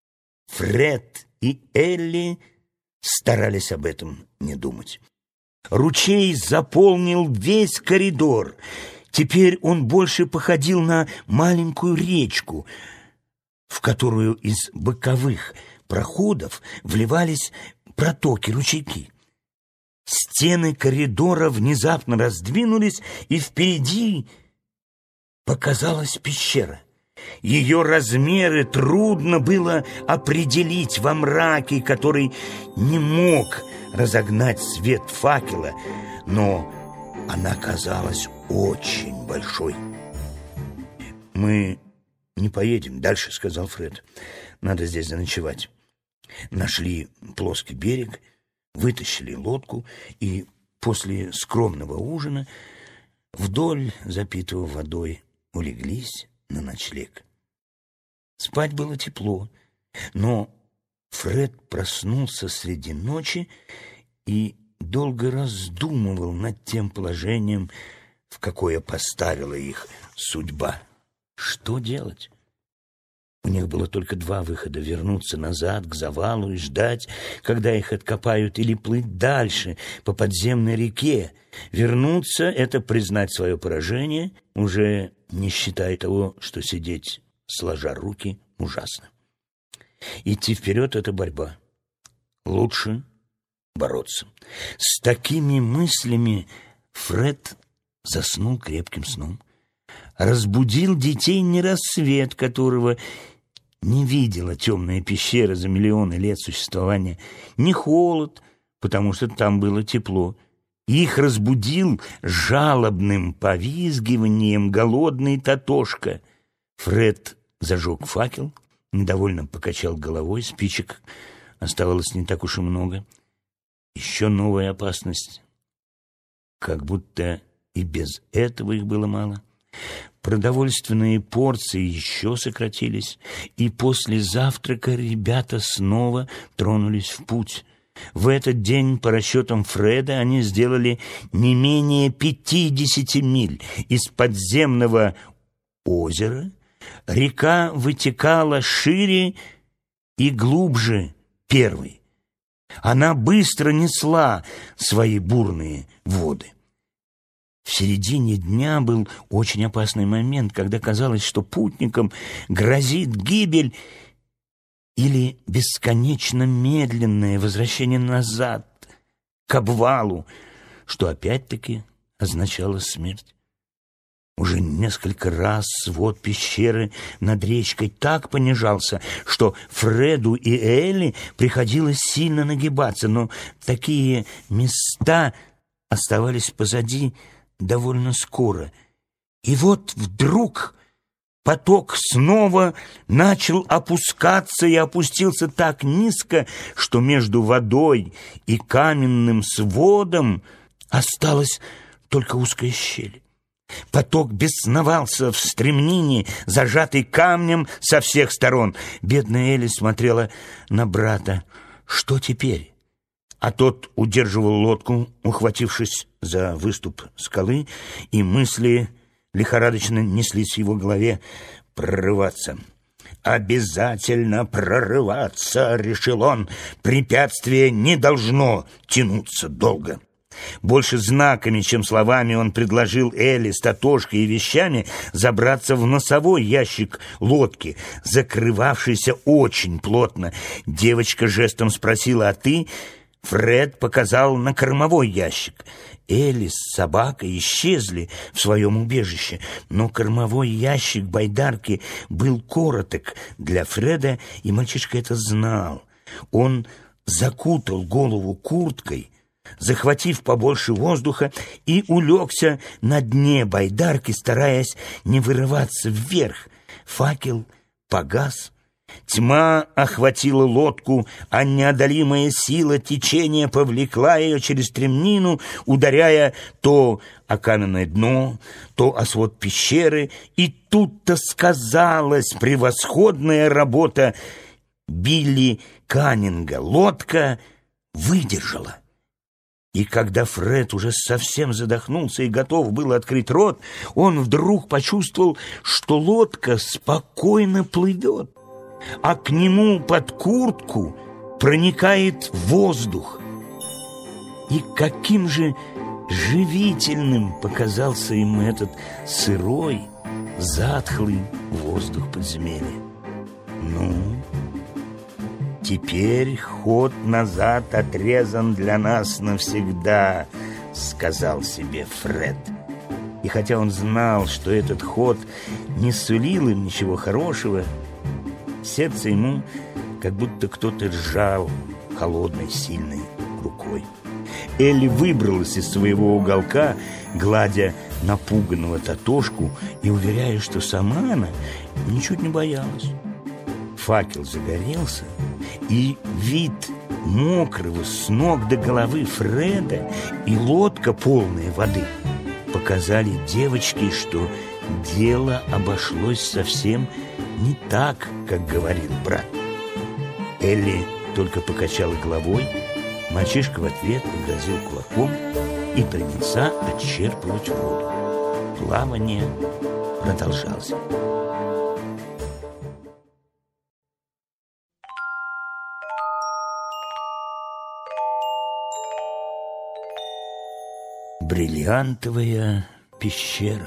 Фред и Элли старались об этом не думать. Ручей заполнил весь коридор. Теперь он больше походил на маленькую речку, в которую из боковых проходов вливались протоки, ручейки. Стены коридора внезапно раздвинулись, и впереди показалась пещера. Ее размеры трудно было определить во мраке, который не мог разогнать свет факела, но она казалась очень большой. «Мы не поедем дальше», — сказал Фред. «Надо здесь заночевать». Нашли плоский берег, вытащили лодку и после скромного ужина вдоль запитого водой улеглись на ночлег. Спать было тепло, но Фред проснулся среди ночи и долго раздумывал над тем положением, в какое поставила их судьба. Что делать? У них было только два выхода: вернуться назад к завалу и ждать, когда их откопают, или плыть дальше по подземной реке. Вернуться — это признать свое поражение, уже не считая того, что сидеть сложа руки ужасно. Идти вперед — это борьба. Лучше бороться. С такими мыслями Фред заснул крепким сном. Разбудил детей не рассвет, которого не видела темная пещера за миллионы лет существования, не холод, потому что там было тепло. Их разбудил жалобным повизгиванием голодный Татошка. Фред зажег факел, недовольно покачал головой, спичек оставалось не так уж и много. Еще новая опасность. Как будто и без этого их было мало. Продовольственные порции еще сократились, и после завтрака ребята снова тронулись в путь. В этот день, по расчетам Фреда, они сделали не менее 50 миль. Из подземного озера река вытекала шире и глубже первой. Она быстро несла свои бурные воды. В середине дня был очень опасный момент, когда казалось, что путникам грозит гибель или бесконечно медленное возвращение назад, к обвалу, что опять-таки означало смерть. Уже несколько раз свод пещеры над речкой так понижался, что Фреду и Элли приходилось сильно нагибаться, но такие места оставались позади довольно скоро. И вот вдруг поток снова начал опускаться и опустился так низко, что между водой и каменным сводом осталась только узкая щель. Поток бесновался в стремнине, зажатый камнем со всех сторон. Бедная Элли смотрела на брата. Что теперь? А тот удерживал лодку, ухватившись за выступ скалы, и мысли лихорадочно неслись в его голове: прорываться. «Обязательно прорываться», — решил он. «Препятствие не должно тянуться долго». Больше знаками, чем словами, он предложил Элли с Татошкой и вещами забраться в носовой ящик лодки, закрывавшийся очень плотно. Девочка жестом спросила: «А ты?» Фред показал на кормовой ящик. Элли с собакой исчезли в своем убежище, но кормовой ящик байдарки был короток для Фреда, и мальчишка это знал. Он закутал голову курткой, захватив побольше воздуха, и улегся на дне байдарки, стараясь не вырываться вверх. Факел погас. Тьма охватила лодку, а неодолимая сила течения повлекла ее через стремнину, ударяя то о каменное дно, то о свод пещеры. И тут-то сказалась превосходная работа Билли Каннинга. Лодка выдержала. И когда Фред уже совсем задохнулся и готов был открыть рот, он вдруг почувствовал, что лодка спокойно плывет, а к нему под куртку проникает воздух. И каким же живительным показался ему этот сырой, затхлый воздух подземелья. Ну, теперь ход назад отрезан для нас навсегда, сказал себе Фред. И хотя он знал, что этот ход не сулил им ничего хорошего, сердце ему как будто кто-то сжал холодной, сильной рукой. Элли выбралась из своего уголка, гладя напуганного Татошку и уверяя, что сама она ничуть не боялась. Факел загорелся, и вид мокрого с ног до головы Фреда и лодка, полная воды, показали девочке, что дело обошлось совсем не так, как говорил брат. Элли только покачала головой, мальчишка в ответ погрозил кулаком и принялся отчерпывать воду. Плавание продолжалось. Бриллиантовая пещера.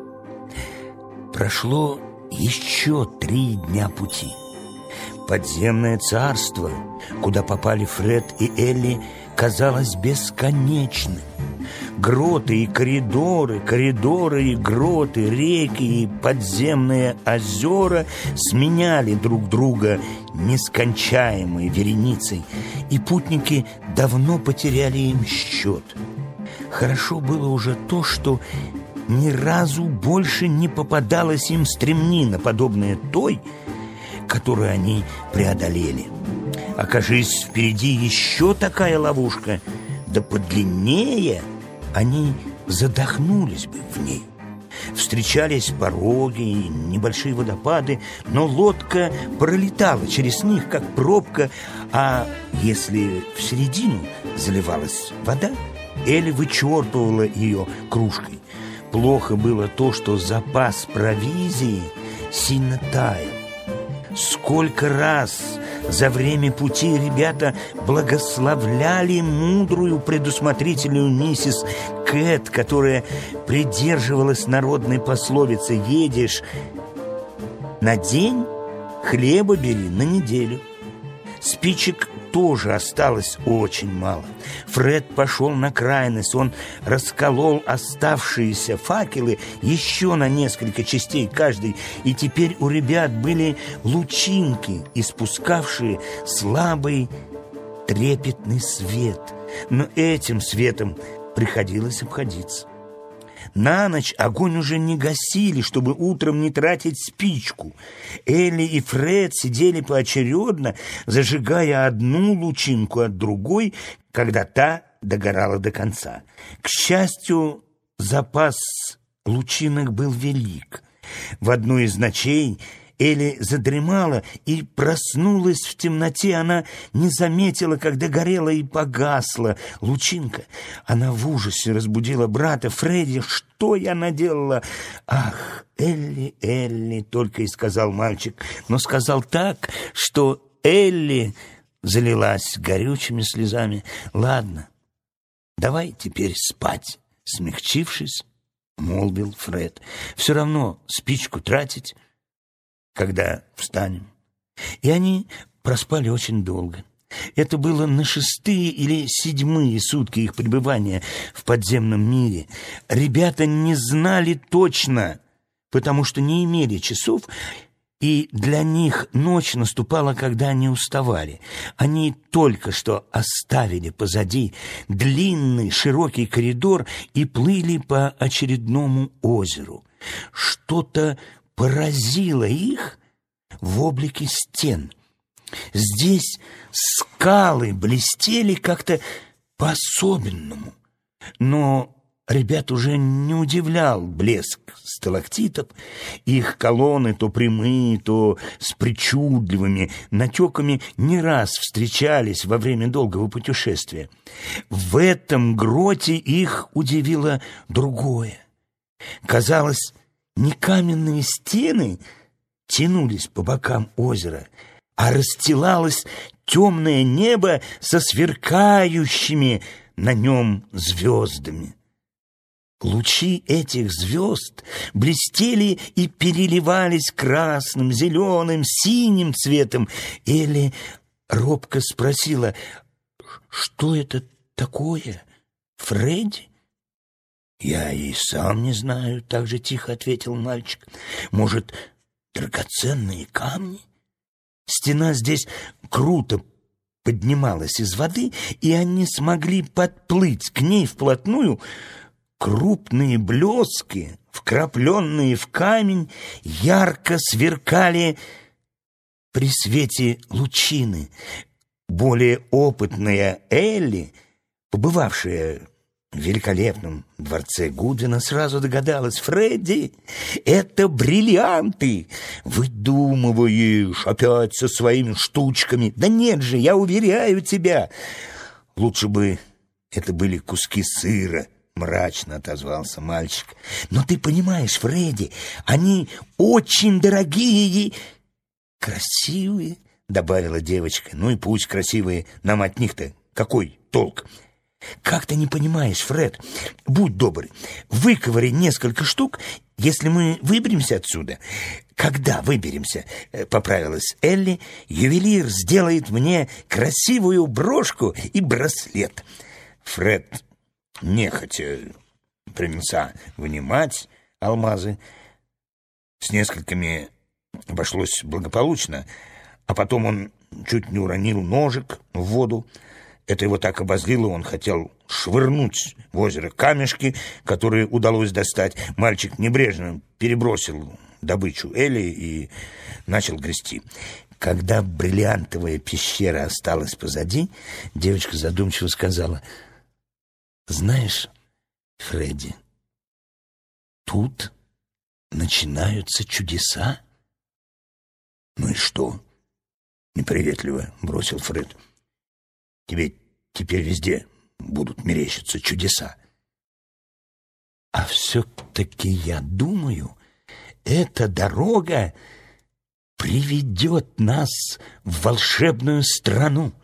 Прошло еще 3 дня пути. Подземное царство, куда попали Фред и Элли, казалось бесконечным. Гроты и коридоры, коридоры и гроты, реки и подземные озера сменяли друг друга нескончаемой вереницей, и путники давно потеряли им счет. Хорошо было уже то, что ни разу больше не попадалась им стремнина, подобная той, которую они преодолели. Окажись впереди еще такая ловушка, да подлиннее, они задохнулись бы в ней. Встречались пороги и небольшие водопады, но лодка пролетала через них, как пробка, а если в середину заливалась вода, Элли вычерпывала ее кружкой. Плохо было то, что запас провизии сильно таял. Сколько раз за время пути ребята благословляли мудрую, предусмотрительную миссис Кэт, которая придерживалась народной пословицы: «Едешь на день, хлеба бери на неделю». Спичек тоже осталось очень мало. Фред пошел на крайность. Он расколол оставшиеся факелы еще на несколько частей каждый, и теперь у ребят были лучинки, испускавшие слабый трепетный свет. Но этим светом приходилось обходиться. На ночь огонь уже не гасили, чтобы утром не тратить спичку. Элли и Фред сидели поочередно, зажигая одну лучинку от другой, когда та догорала до конца. К счастью, запас лучинок был велик. В одну из ночей Элли задремала и проснулась в темноте. Она не заметила, когда горела и погасла лучинка. Она в ужасе разбудила брата. «Фредди, что я наделала?» «Ах, Элли, Элли!» — только и сказал мальчик. Но сказал так, что Элли залилась горючими слезами. «Ладно, давай теперь спать», — смягчившись, молвил Фред. «Все равно спичку тратить, когда встанем». И они проспали очень долго. Это было на 6-е или 7-е сутки их пребывания в подземном мире. Ребята не знали точно, потому что не имели часов, и для них ночь наступала, когда они уставали. Они только что оставили позади длинный широкий коридор и плыли по очередному озеру. Что-то поразило их в облике стен. Здесь скалы блестели как-то по-особенному, но ребят уже не удивлял блеск сталактитов. Их колонны, то прямые, то с причудливыми натеками, не раз встречались во время долгого путешествия. В этом гроте их удивило другое. Казалось, не каменные стены тянулись по бокам озера, а расстилалось темное небо со сверкающими на нем звездами. Лучи этих звезд блестели и переливались красным, зеленым, синим цветом. Элли робко спросила: «Что это такое, Фредди?» «Я и сам не знаю», — так же тихо ответил мальчик. «Может, драгоценные камни?» Стена здесь круто поднималась из воды, и они смогли подплыть к ней вплотную. Крупные блески, вкрапленные в камень, ярко сверкали при свете лучины. Более опытная Элли, побывавшая в великолепном дворце Гудвина, сразу догадалась: «Фредди, это бриллианты! Выдумываешь опять со своими штучками!» «Да нет же, я уверяю тебя!» «Лучше бы это были куски сыра», — мрачно отозвался мальчик. «Но ты понимаешь, Фредди, они очень дорогие и красивые», — добавила девочка. «Ну и пусть красивые, нам от них-то какой толк?» «Как ты не понимаешь, Фред? Будь добр, выковыряй несколько штук, если мы выберемся отсюда». «Когда выберемся?» — поправилась Элли. «Ювелир сделает мне красивую брошку и браслет». Фред нехотя принялся вынимать алмазы. С несколькими обошлось благополучно, а потом он чуть не уронил ножик в воду. Это его так обозлило, он хотел швырнуть в озеро камешки, которые удалось достать. Мальчик небрежно перебросил добычу Элли и начал грести. Когда бриллиантовая пещера осталась позади, девочка задумчиво сказала: «Знаешь, Фредди, тут начинаются чудеса». «Ну и что?» — неприветливо бросил Фред. «Тебе теперь везде будут мерещиться чудеса». «А все-таки я думаю, эта дорога приведет нас в волшебную страну».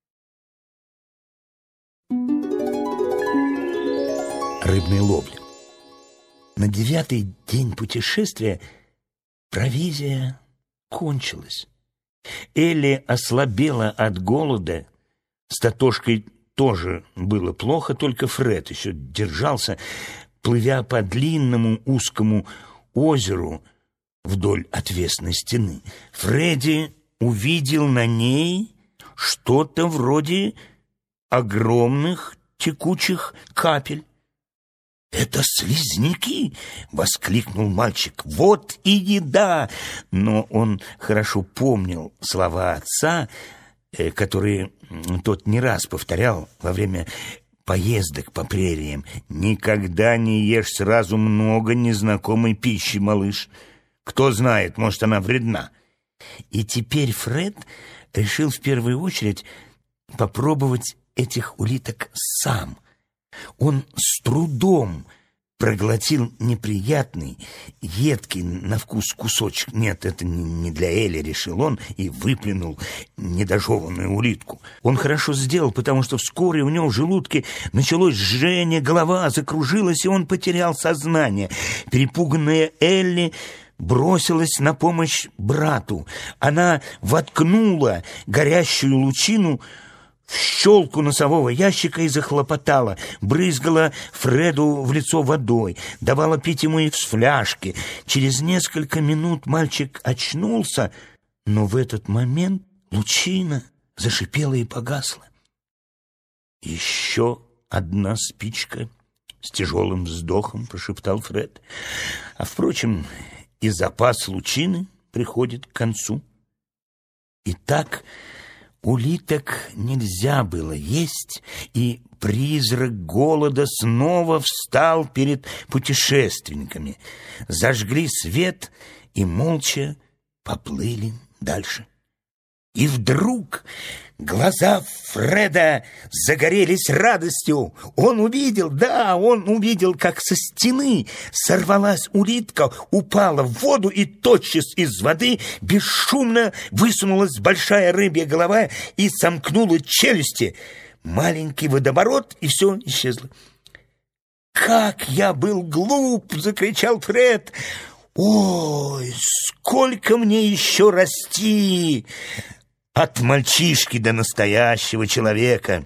Рыбная ловля. На 9-й день путешествия провизия кончилась. Элли ослабела от голода. С Татошкой тоже было плохо, только Фред еще держался, плывя по длинному узкому озеру вдоль отвесной стены. Фредди увидел на ней что-то вроде огромных текучих капель. «Это слизняки!» — воскликнул мальчик. «Вот и еда!» Но он хорошо помнил слова отца, которые тот не раз повторял во время поездок по прериям. Никогда не ешь сразу много незнакомой пищи, малыш. Кто знает, может, она вредна. И теперь Фред решил в первую очередь попробовать этих улиток сам. Он с трудом проглотил неприятный, едкий на вкус кусочек. Нет, это не для Элли, решил он, и выплюнул недожеванную улитку. Он хорошо сделал, потому что вскоре у него в желудке началось жжение, голова закружилась, и он потерял сознание. Перепуганная Элли бросилась на помощь брату. Она воткнула горящую лучину в щелку носового ящика и захлопотала, брызгала Фреду в лицо водой, давала пить ему из фляжки. Через несколько минут мальчик очнулся, но в этот момент лучина зашипела и погасла. «Еще одна спичка», — с тяжелым вздохом прошептал Фред. А, впрочем, и запас лучины приходит к концу. Итак, улиток нельзя было есть, и призрак голода снова встал перед путешественниками. Зажгли свет и молча поплыли дальше. И вдруг глаза Фреда загорелись радостью. Он увидел, как со стены сорвалась улитка, упала в воду, и тотчас из воды бесшумно высунулась большая рыбья голова и сомкнула челюсти. Маленький водоворот, и все исчезло. «Как я был глуп!» — закричал Фред. «Ой, сколько мне еще расти!» От мальчишки до настоящего человека.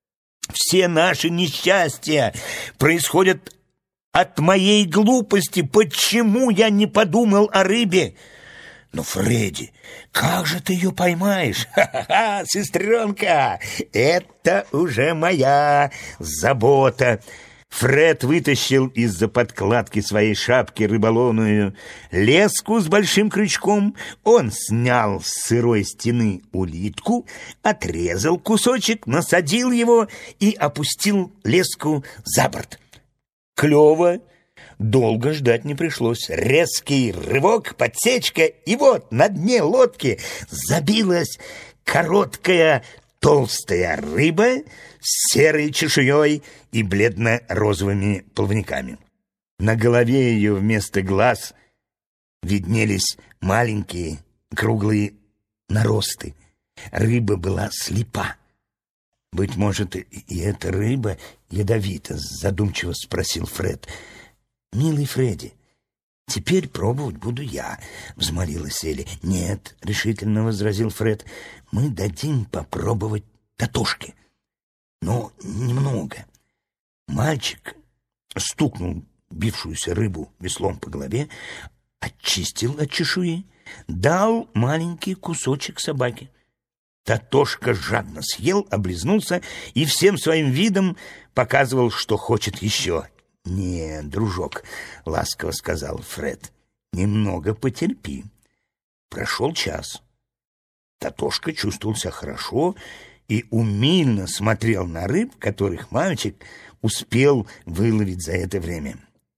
Все наши несчастья происходят от моей глупости. Почему я не подумал о рыбе? Но, Фредди, как же ты ее поймаешь? Ха-ха-ха, сестренка, это уже моя забота. Фред вытащил из-за подкладки своей шапки рыболовную леску с большим крючком. Он снял с сырой стены улитку, отрезал кусочек, насадил его и опустил леску за борт. Клево. Долго ждать не пришлось. Резкий рывок, подсечка, и вот на дне лодки забилась короткая толстая рыба с серой чешуей и бледно-розовыми плавниками. На голове ее вместо глаз виднелись маленькие круглые наросты. Рыба была слепа. «Быть может, и эта рыба ядовита?» — задумчиво спросил Фред. «Милый Фредди, теперь пробовать буду я», — взмолилась Элли. «Нет», — решительно возразил Фред, — «мы дадим попробовать Татошке, но немного». Мальчик стукнул бившуюся рыбу веслом по голове, очистил от чешуи, дал маленький кусочек собаке. Татошка жадно съел, облизнулся и всем своим видом показывал, что хочет еще. «Нет, дружок», — ласково сказал Фред, — «немного потерпи». Прошел час. Татошка чувствовал себя хорошо и умильно смотрел на рыб, которых мальчик успел выловить за это время.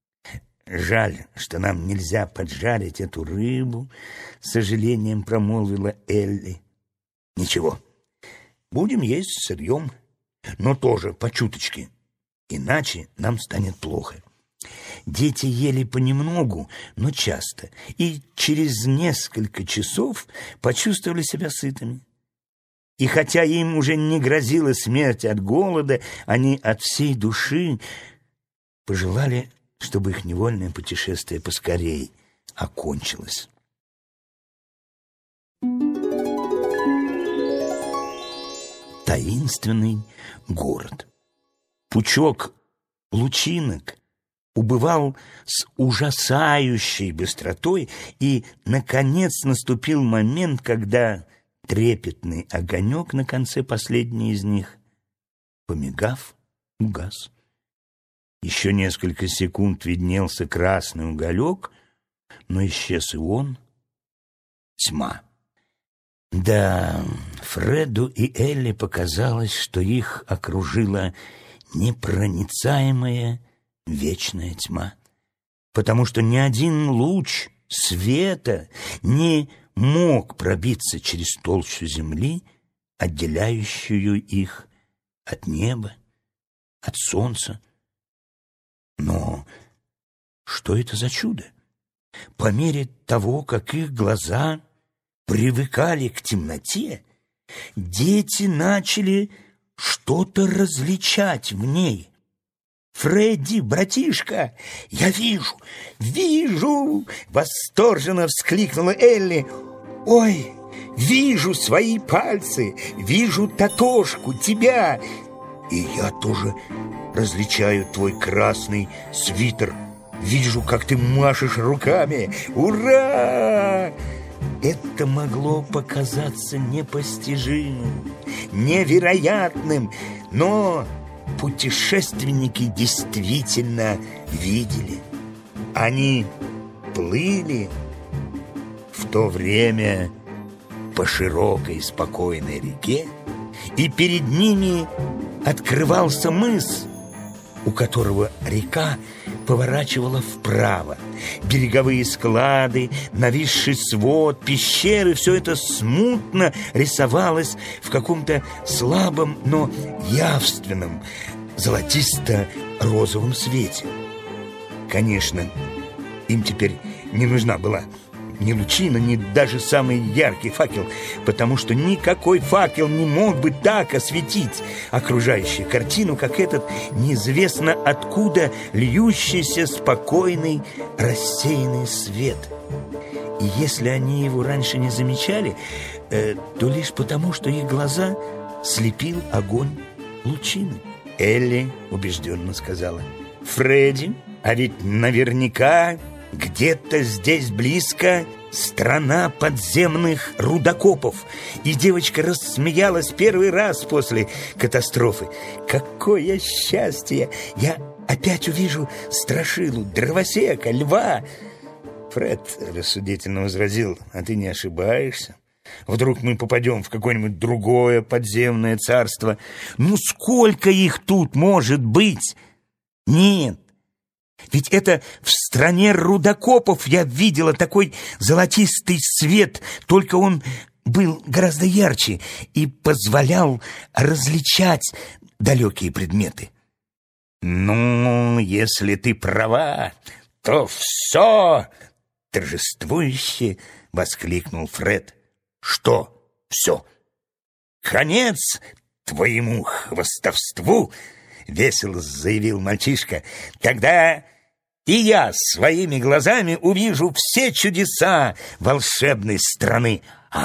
«Жаль, что нам нельзя поджарить эту рыбу», — с сожалением промолвила Элли. «Ничего, будем есть сырьем, но тоже по чуточке, иначе нам станет плохо». Дети ели понемногу, но часто, и через несколько часов почувствовали себя сытыми. И хотя им уже не грозила смерть от голода, они от всей души пожелали, чтобы их невольное путешествие поскорей окончилось. Таинственный город. Пучок лучинок убывал с ужасающей быстротой, и, наконец, наступил момент, когда трепетный огонек на конце последней из них, помигав, угас. Еще несколько секунд виднелся красный уголек, но исчез и он. Тьма. Да, Фреду и Элли показалось, что их окружила непроницаемая вечная тьма, потому что ни один луч света не мог пробиться через толщу земли, отделяющую их от неба, от солнца. Но что это за чудо? По мере того, как их глаза привыкали к темноте, дети начали что-то различать в ней. «Фредди, братишка, я вижу!» — восторженно вскликнула Элли. «Ой, вижу свои пальцы, вижу Татошку, тебя, и я тоже различаю твой красный свитер. Вижу, как ты машешь руками. Ура!» Это могло показаться непостижимым, невероятным, но путешественники действительно видели. Они плыли в то время по широкой спокойной реке, и перед ними открывался мыс, у которого река поворачивала вправо. Береговые склады, нависший свод, пещеры — все это смутно рисовалось в каком-то слабом, но явственном золотисто-розовом свете. Конечно, им теперь не нужна была ни лучина, ни даже самый яркий факел, потому что никакой факел не мог бы так осветить окружающую картину, как этот неизвестно откуда льющийся спокойный рассеянный свет. И если они его раньше не замечали, то лишь потому, что их глаза слепил огонь лучины. Элли убежденно сказала: «Фредди, а ведь наверняка где-то здесь близко страна подземных рудокопов». И девочка рассмеялась первый раз после катастрофы. «Какое счастье! Я опять увижу страшилу, дровосека, льва!» Фред рассудительно возразил: «А ты не ошибаешься. Вдруг мы попадем в какое-нибудь другое подземное царство. Ну сколько их тут может быть? Нет. Ведь это в стране рудокопов я видела такой золотистый свет, только он был гораздо ярче и позволял различать далекие предметы». «Ну, если ты права, то все!» — торжествующе воскликнул Фред. «Что все? Конец твоему хвастовству!» — весело заявил мальчишка. «Тогда и я своими глазами увижу все чудеса волшебной страны».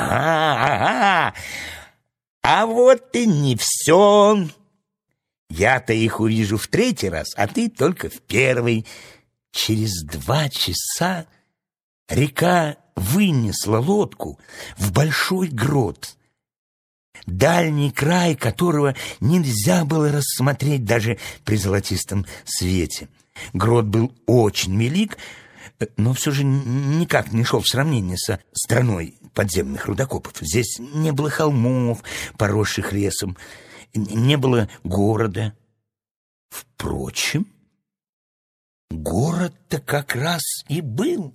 «Ага, а вот и не все. Я-то их увижу в третий раз, а ты только в первый». Через 2 часа река вынесла лодку в большой грот, дальний край которого нельзя было рассмотреть даже при золотистом свете. Грот был очень велик, но все же никак не шел в сравнение со страной подземных рудокопов. Здесь не было холмов, поросших лесом, не было города. Впрочем, город-то как раз и был.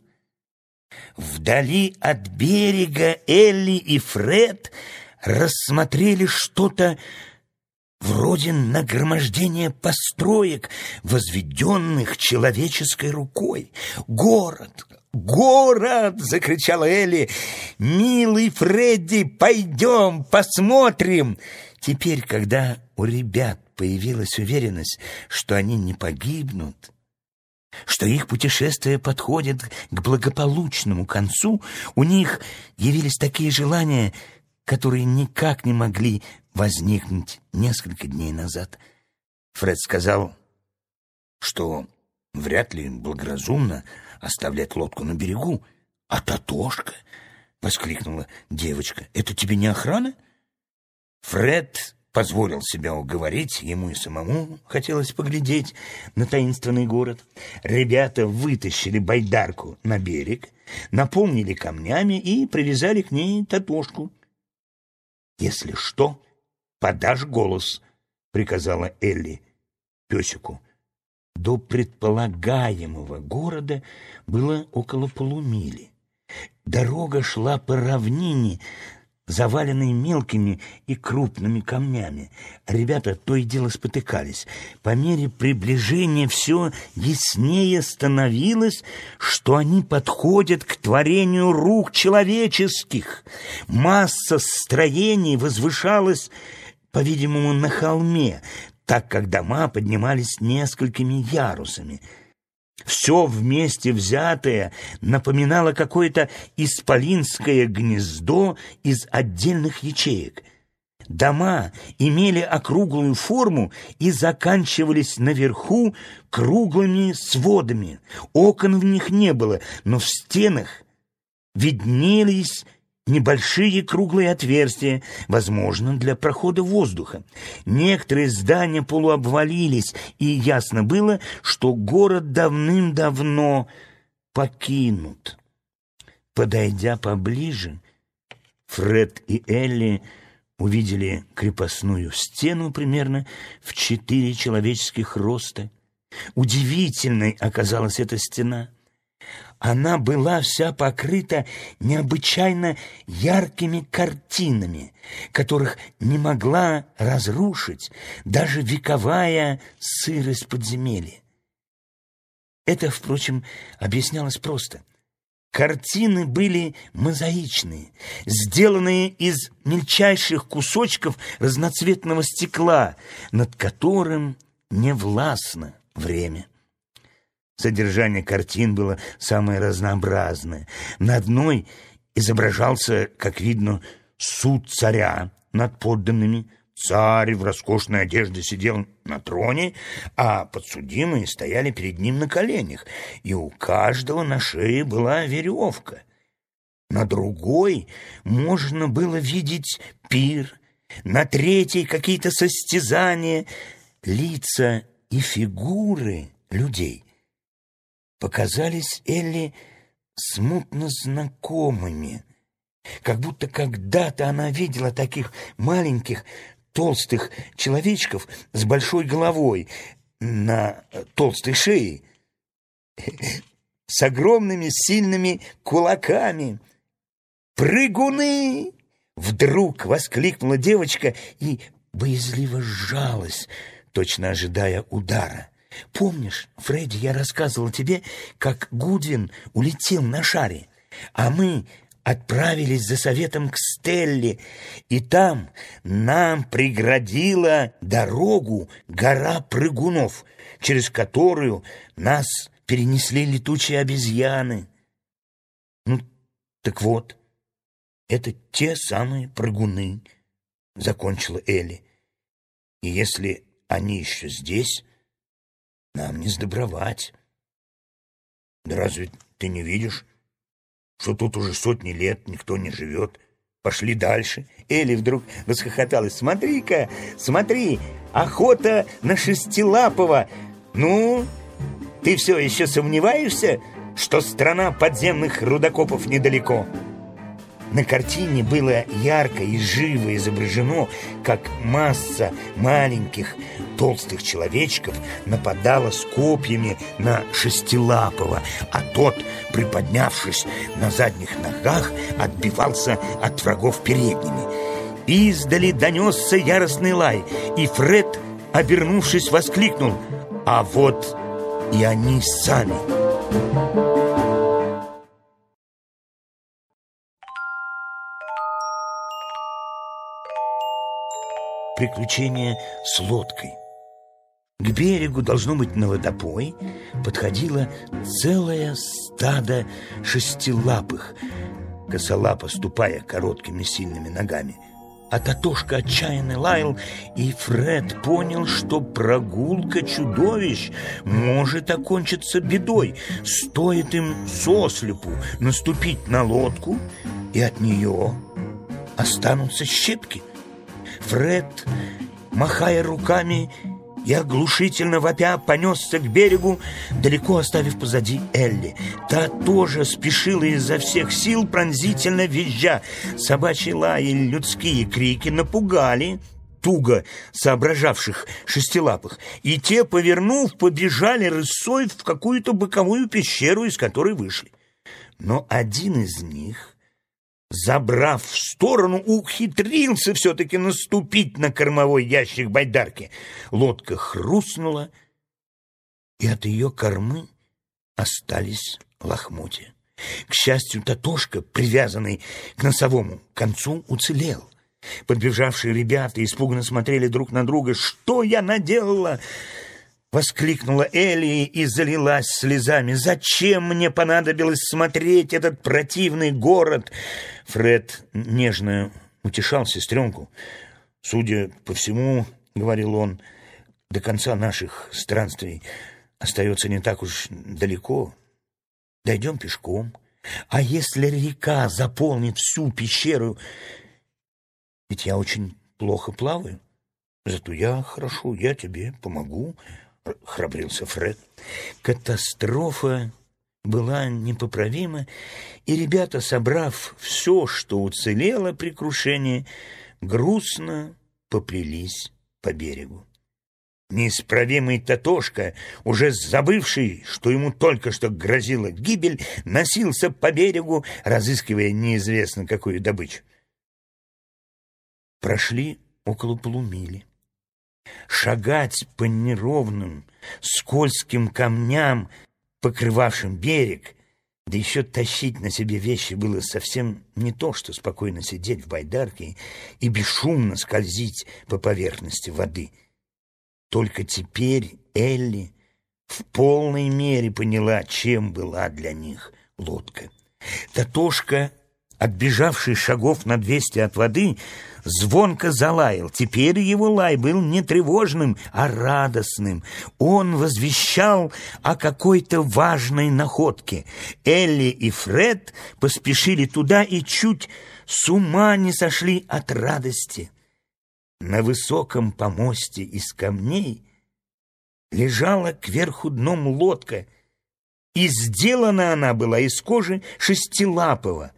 Вдали от берега Элли и Фред рассмотрели что-то вроде нагромождения построек, возведенных человеческой рукой. «Город! Город!» — закричала Элли. «Милый Фредди, пойдем, посмотрим!» Теперь, когда у ребят появилась уверенность, что они не погибнут, что их путешествие подходит к благополучному концу, у них явились такие желания, которые никак не могли возникнуть несколько дней назад. Фред сказал, что вряд ли благоразумно оставлять лодку на берегу. «А Татошка!» — воскликнула девочка. «Это тебе не охрана?» Фред позволил себя уговорить, ему и самому хотелось поглядеть на таинственный город. Ребята вытащили байдарку на берег, наполнили камнями и привязали к ней Татошку. «Если что, подашь голос», — приказала Элли. песику. До предполагаемого города было около полумили. Дорога шла по равнине, заваленной мелкими и крупными камнями. Ребята то и дело спотыкались. По мере приближения все яснее становилось, что они подходят к творению рук человеческих. Масса строений возвышалась, по-видимому, на холме, так как дома поднимались несколькими ярусами. Все вместе взятое напоминало какое-то исполинское гнездо из отдельных ячеек. Дома имели округлую форму и заканчивались наверху круглыми сводами. Окон в них не было, но в стенах виднелись небольшие круглые отверстия, возможно, для прохода воздуха. Некоторые здания полуобвалились, и ясно было, что город давным-давно покинут. Подойдя поближе, Фред и Элли увидели крепостную стену примерно в 4 человеческих роста. Удивительной оказалась эта стена. Она была вся покрыта необычайно яркими картинами, которых не могла разрушить даже вековая сырость подземелья. Это, впрочем, объяснялось просто. Картины были мозаичные, сделанные из мельчайших кусочков разноцветного стекла, над которым не властно время. Содержание картин было самое разнообразное. На одной изображался, как видно, суд царя над подданными. Царь в роскошной одежде сидел на троне, а подсудимые стояли перед ним на коленях, и у каждого на шее была веревка. На другой можно было видеть пир, на третьей какие-то состязания. Лица и фигуры людей показались Элли смутно знакомыми, как будто когда-то она видела таких маленьких толстых человечков с большой головой на толстой шее, с огромными сильными кулаками. «Прыгуны!» — вдруг воскликнула девочка и боязливо сжалась, точно ожидая удара. «Помнишь, Фредди, я рассказывал тебе, как Гудвин улетел на шаре, а мы отправились за советом к Стелле, и там нам преградила дорогу гора прыгунов, через которую нас перенесли летучие обезьяны. Ну, так вот, это те самые прыгуны», — закончила Элли. «И если они еще здесь, нам не сдобровать. Да разве ты не видишь, что тут уже сотни лет никто не живет? Пошли дальше». Элли вдруг расхохоталась. «Смотри-ка, смотри, охота на шестилапого. Ну, ты все еще сомневаешься, что страна подземных рудокопов недалеко?» На картине было ярко и живо изображено, как масса маленьких толстых человечков нападала с копьями на шестилапого, а тот, приподнявшись на задних ногах, отбивался от врагов передними. Издали донесся яростный лай, и Фред, обернувшись, воскликнул: «А вот и они сами!» Приключение с лодкой. К берегу, должно быть, на водопой, подходило целое стадо шестилапых, косолапо ступая короткими сильными ногами. А Татошка отчаянно лаял, и Фред понял, что прогулка чудовищ может окончиться бедой. Стоит им сослепу наступить на лодку, и от нее останутся щепки. Фред, махая руками и оглушительно вопя, понесся к берегу, далеко оставив позади Элли. Та тоже спешила изо всех сил, пронзительно визжа. Собачий лай и людские крики напугали туго соображавших шестилапых, и те, повернув, побежали рысой в какую-то боковую пещеру, из которой вышли. Но один из них, забрав в сторону, ухитрился все-таки наступить на кормовой ящик байдарки. Лодка хрустнула, и от ее кормы остались лохмотья. К счастью, Татошка, привязанный к носовому концу, уцелел. Подбежавшие ребята испуганно смотрели друг на друга. «Что я наделала?» — воскликнула Элли и залилась слезами. «Зачем мне понадобилось смотреть этот противный город?» Фред нежно утешал сестренку. «Судя по всему, — говорил он, — до конца наших странствий остается не так уж далеко. Дойдем пешком. А если река заполнит всю пещеру? Ведь я очень плохо плаваю. Зато я хорошо, я тебе помогу», — храбрился Фред. Катастрофа была непоправима, и ребята, собрав все, что уцелело при крушении, грустно поплелись по берегу. Неисправимый Татошка, уже забывший, что ему только что грозила гибель, носился по берегу, разыскивая неизвестно какую добычу. Прошли около полумили. Шагать по неровным, скользким камням, покрывавшим берег, да еще тащить на себе вещи было совсем не то, что спокойно сидеть в байдарке и бесшумно скользить по поверхности воды. Только теперь Элли в полной мере поняла, чем была для них лодка. Татошка, отбежавший шагов на 200 от воды, звонко залаял. Теперь его лай был не тревожным, а радостным. Он возвещал о какой-то важной находке. Элли и Фред поспешили туда и чуть с ума не сошли от радости. На высоком помосте из камней лежала кверху дном лодка, и сделана она была из кожи шестилапого,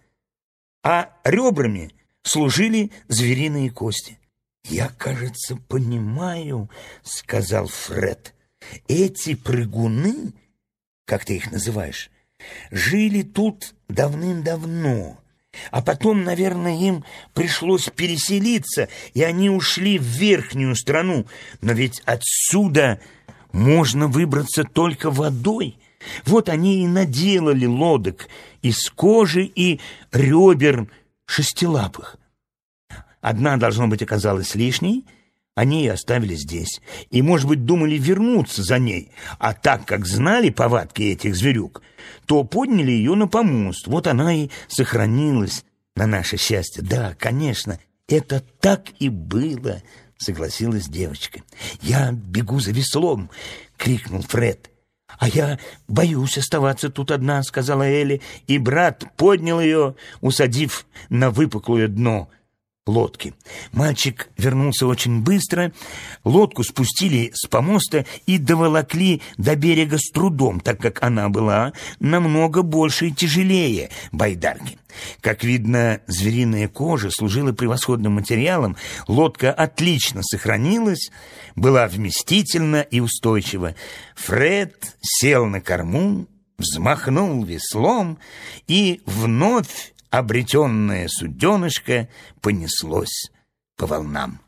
а ребрами служили звериные кости. «Я, кажется, понимаю, — сказал Фред, — эти прыгуны, как ты их называешь, жили тут давным-давно, а потом, наверное, им пришлось переселиться, и они ушли в верхнюю страну. Но ведь отсюда можно выбраться только водой. Вот они и наделали лодок из кожи и ребер шестилапых. Одна, должно быть, оказалась лишней, они ее оставили здесь, и, может быть, думали вернуться за ней, а так как знали повадки этих зверюк, то подняли ее на помост. Вот она и сохранилась, на наше счастье. Да, конечно, это так и было, согласилась девочка. «Я бегу за веслом!» — крикнул Фред. «А я боюсь оставаться тут одна», — сказала Элли, и брат поднял ее, усадив на выпуклое дно лодки. Мальчик вернулся очень быстро, лодку спустили с помоста и доволокли до берега с трудом, так как она была намного больше и тяжелее байдарки. Как видно, звериная кожа служила превосходным материалом, лодка отлично сохранилась, была вместительна и устойчива. Фред сел на корму, взмахнул веслом, и вновь обретенное суденышко понеслось по волнам.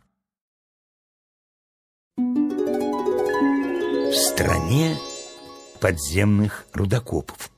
В стране подземных рудокопов.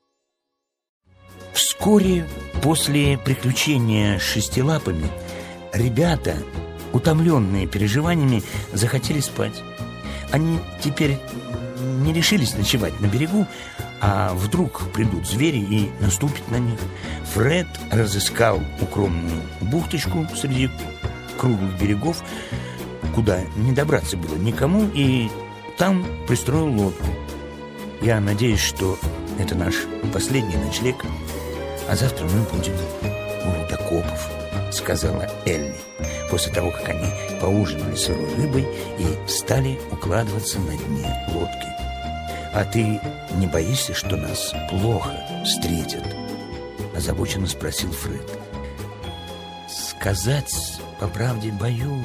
Вскоре после приключения с шестилапами ребята, утомленные переживаниями, захотели спать. Они теперь не решились ночевать на берегу, а вдруг придут звери и наступят на них. Фред разыскал укромную бухточку среди круглых берегов, куда не добраться было никому, и там пристроил лодку. «Я надеюсь, что это наш последний ночлег, а завтра мы будем у рудокопов», — сказала Элли, после того, как они поужинали сырой рыбой и стали укладываться на дне лодки. «А ты не боишься, что нас плохо встретят?» — озабоченно спросил Фред. «Сказать по правде боюсь.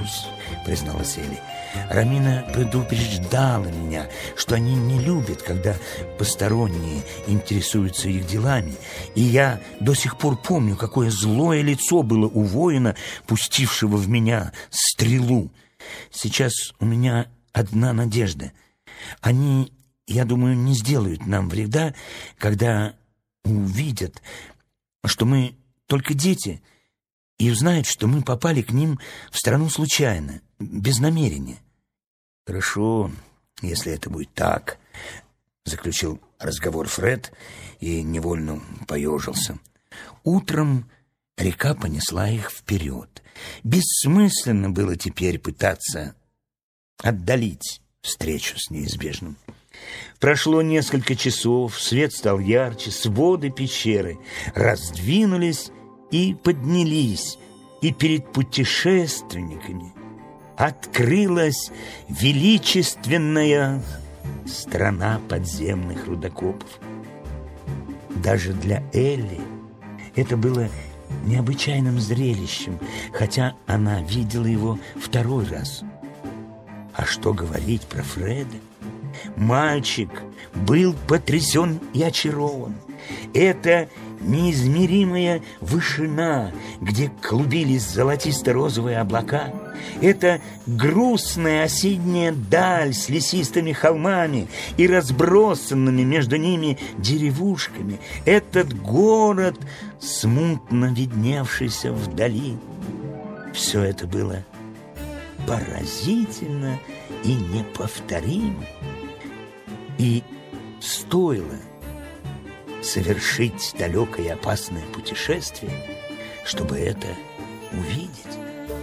призналась Элли. Рамина предупреждала меня, что они не любят, когда посторонние интересуются их делами. И я до сих пор помню, какое злое лицо было у воина, пустившего в меня стрелу. Сейчас у меня одна надежда. Они, я думаю, не сделают нам вреда, когда увидят, что мы только дети, и узнают, что мы попали к ним в страну случайно, без намерения. «Хорошо, если это будет так», — заключил разговор Фред и невольно поежился. Утром река понесла их вперед. Бессмысленно было теперь пытаться отдалить встречу с неизбежным. Прошло несколько часов, свет стал ярче, своды пещеры раздвинулись и поднялись, и перед путешественниками открылась величественная страна подземных рудокопов. Даже для Элли это было необычайным зрелищем, хотя она видела его второй раз. А что говорить про Фреда? Мальчик был потрясен и очарован. Это неизмеримая вышина, где клубились золотисто-розовые облака. Это грустная осенняя даль с лесистыми холмами и разбросанными между ними деревушками. Этот город, смутно видневшийся вдали. Все это было поразительно и неповторимо. И стоило совершить далекое и опасное путешествие, чтобы это увидеть.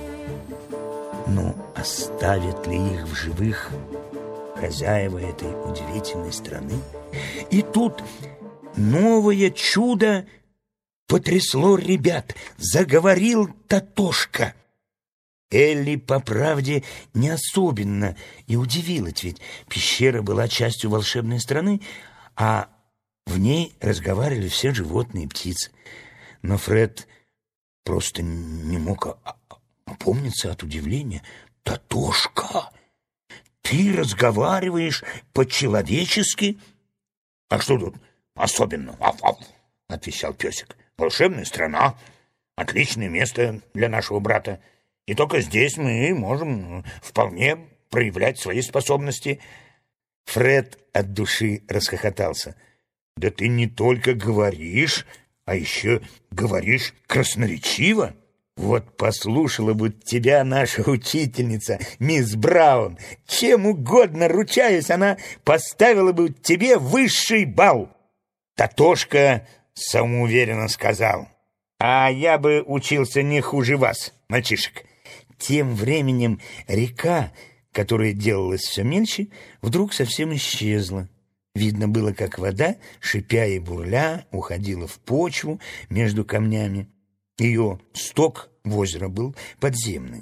Но оставят ли их в живых хозяева этой удивительной страны? И тут новое чудо потрясло ребят. Заговорил Татошка. Элли, по правде, не особенно и удивилась, ведь пещера была частью волшебной страны, а в ней разговаривали все животные и птицы. Но Фред просто не мог опомниться от удивления. «Татошка, ты разговариваешь по-человечески?» «А что тут особенного?» — отвечал песик. «Волшебная страна, отличное место для нашего брата. И только здесь мы можем вполне проявлять свои способности». Фред от души расхохотался. «Да ты не только говоришь, а еще говоришь красноречиво. Вот послушала бы тебя наша учительница, мисс Браун. Чем угодно, ручаюсь, она поставила бы тебе высший балл». Татошка самоуверенно сказал: «А я бы учился не хуже вас, мальчишек». Тем временем река, которая делалась все мельче, вдруг совсем исчезла. Видно было, как вода, шипя и бурля, уходила в почву между камнями. Ее сток в озеро был подземный.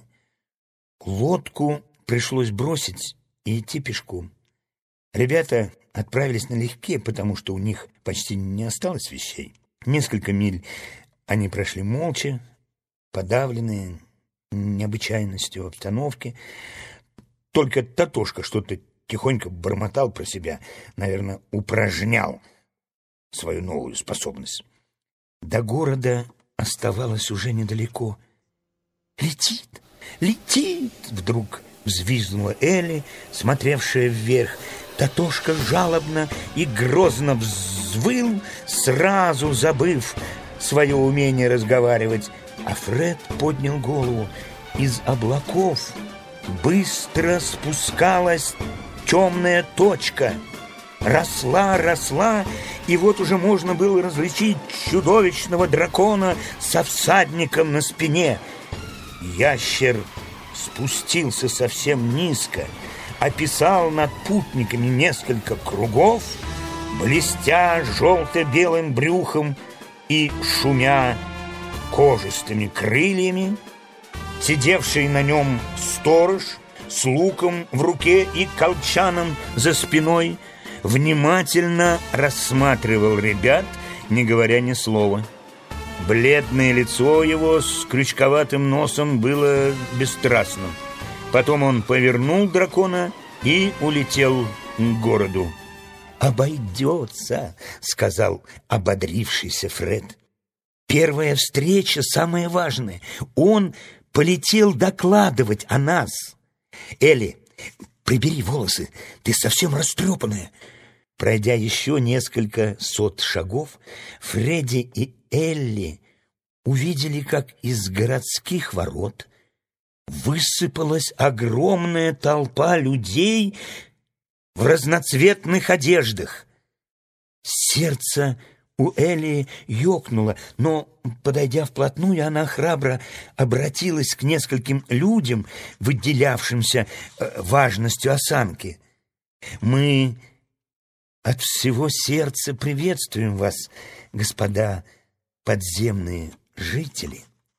Лодку пришлось бросить и идти пешком. Ребята отправились налегке, потому что у них почти не осталось вещей. Несколько миль они прошли молча, подавленные необычайностью обстановки. Только Татошка что-то тихонько бормотал про себя, наверное, упражнял свою новую способность. До города оставалось уже недалеко. «Летит! Летит!» — вдруг взвизгнула Элли, смотревшая вверх. Татошка жалобно и грозно взвыл, сразу забыв свое умение разговаривать. А Фред поднял голову. Из облаков быстро спускалась темная точка. Росла, росла, и вот уже можно было различить чудовищного дракона со всадником на спине. Ящер спустился совсем низко, описал над путниками несколько кругов, блестя желто-белым брюхом и шумя кожистыми крыльями. Сидевший на нем сторож с луком в руке и колчаном за спиной внимательно рассматривал ребят, не говоря ни слова. Бледное лицо его с крючковатым носом было бесстрастным. Потом он повернул дракона и улетел к городу. «Обойдется», — сказал ободрившийся Фред. «Первая встреча самая важная. Он полетел докладывать о нас. Элли, прибери волосы, ты совсем растрепанная». Пройдя еще несколько сот шагов, Фредди и Элли увидели, как из городских ворот высыпалась огромная толпа людей в разноцветных одеждах. Сердце у Элли ёкнуло, но, подойдя вплотную, она храбро обратилась к нескольким людям, выделявшимся важностью осанки. «Мы от всего сердца приветствуем вас, господа подземные жители».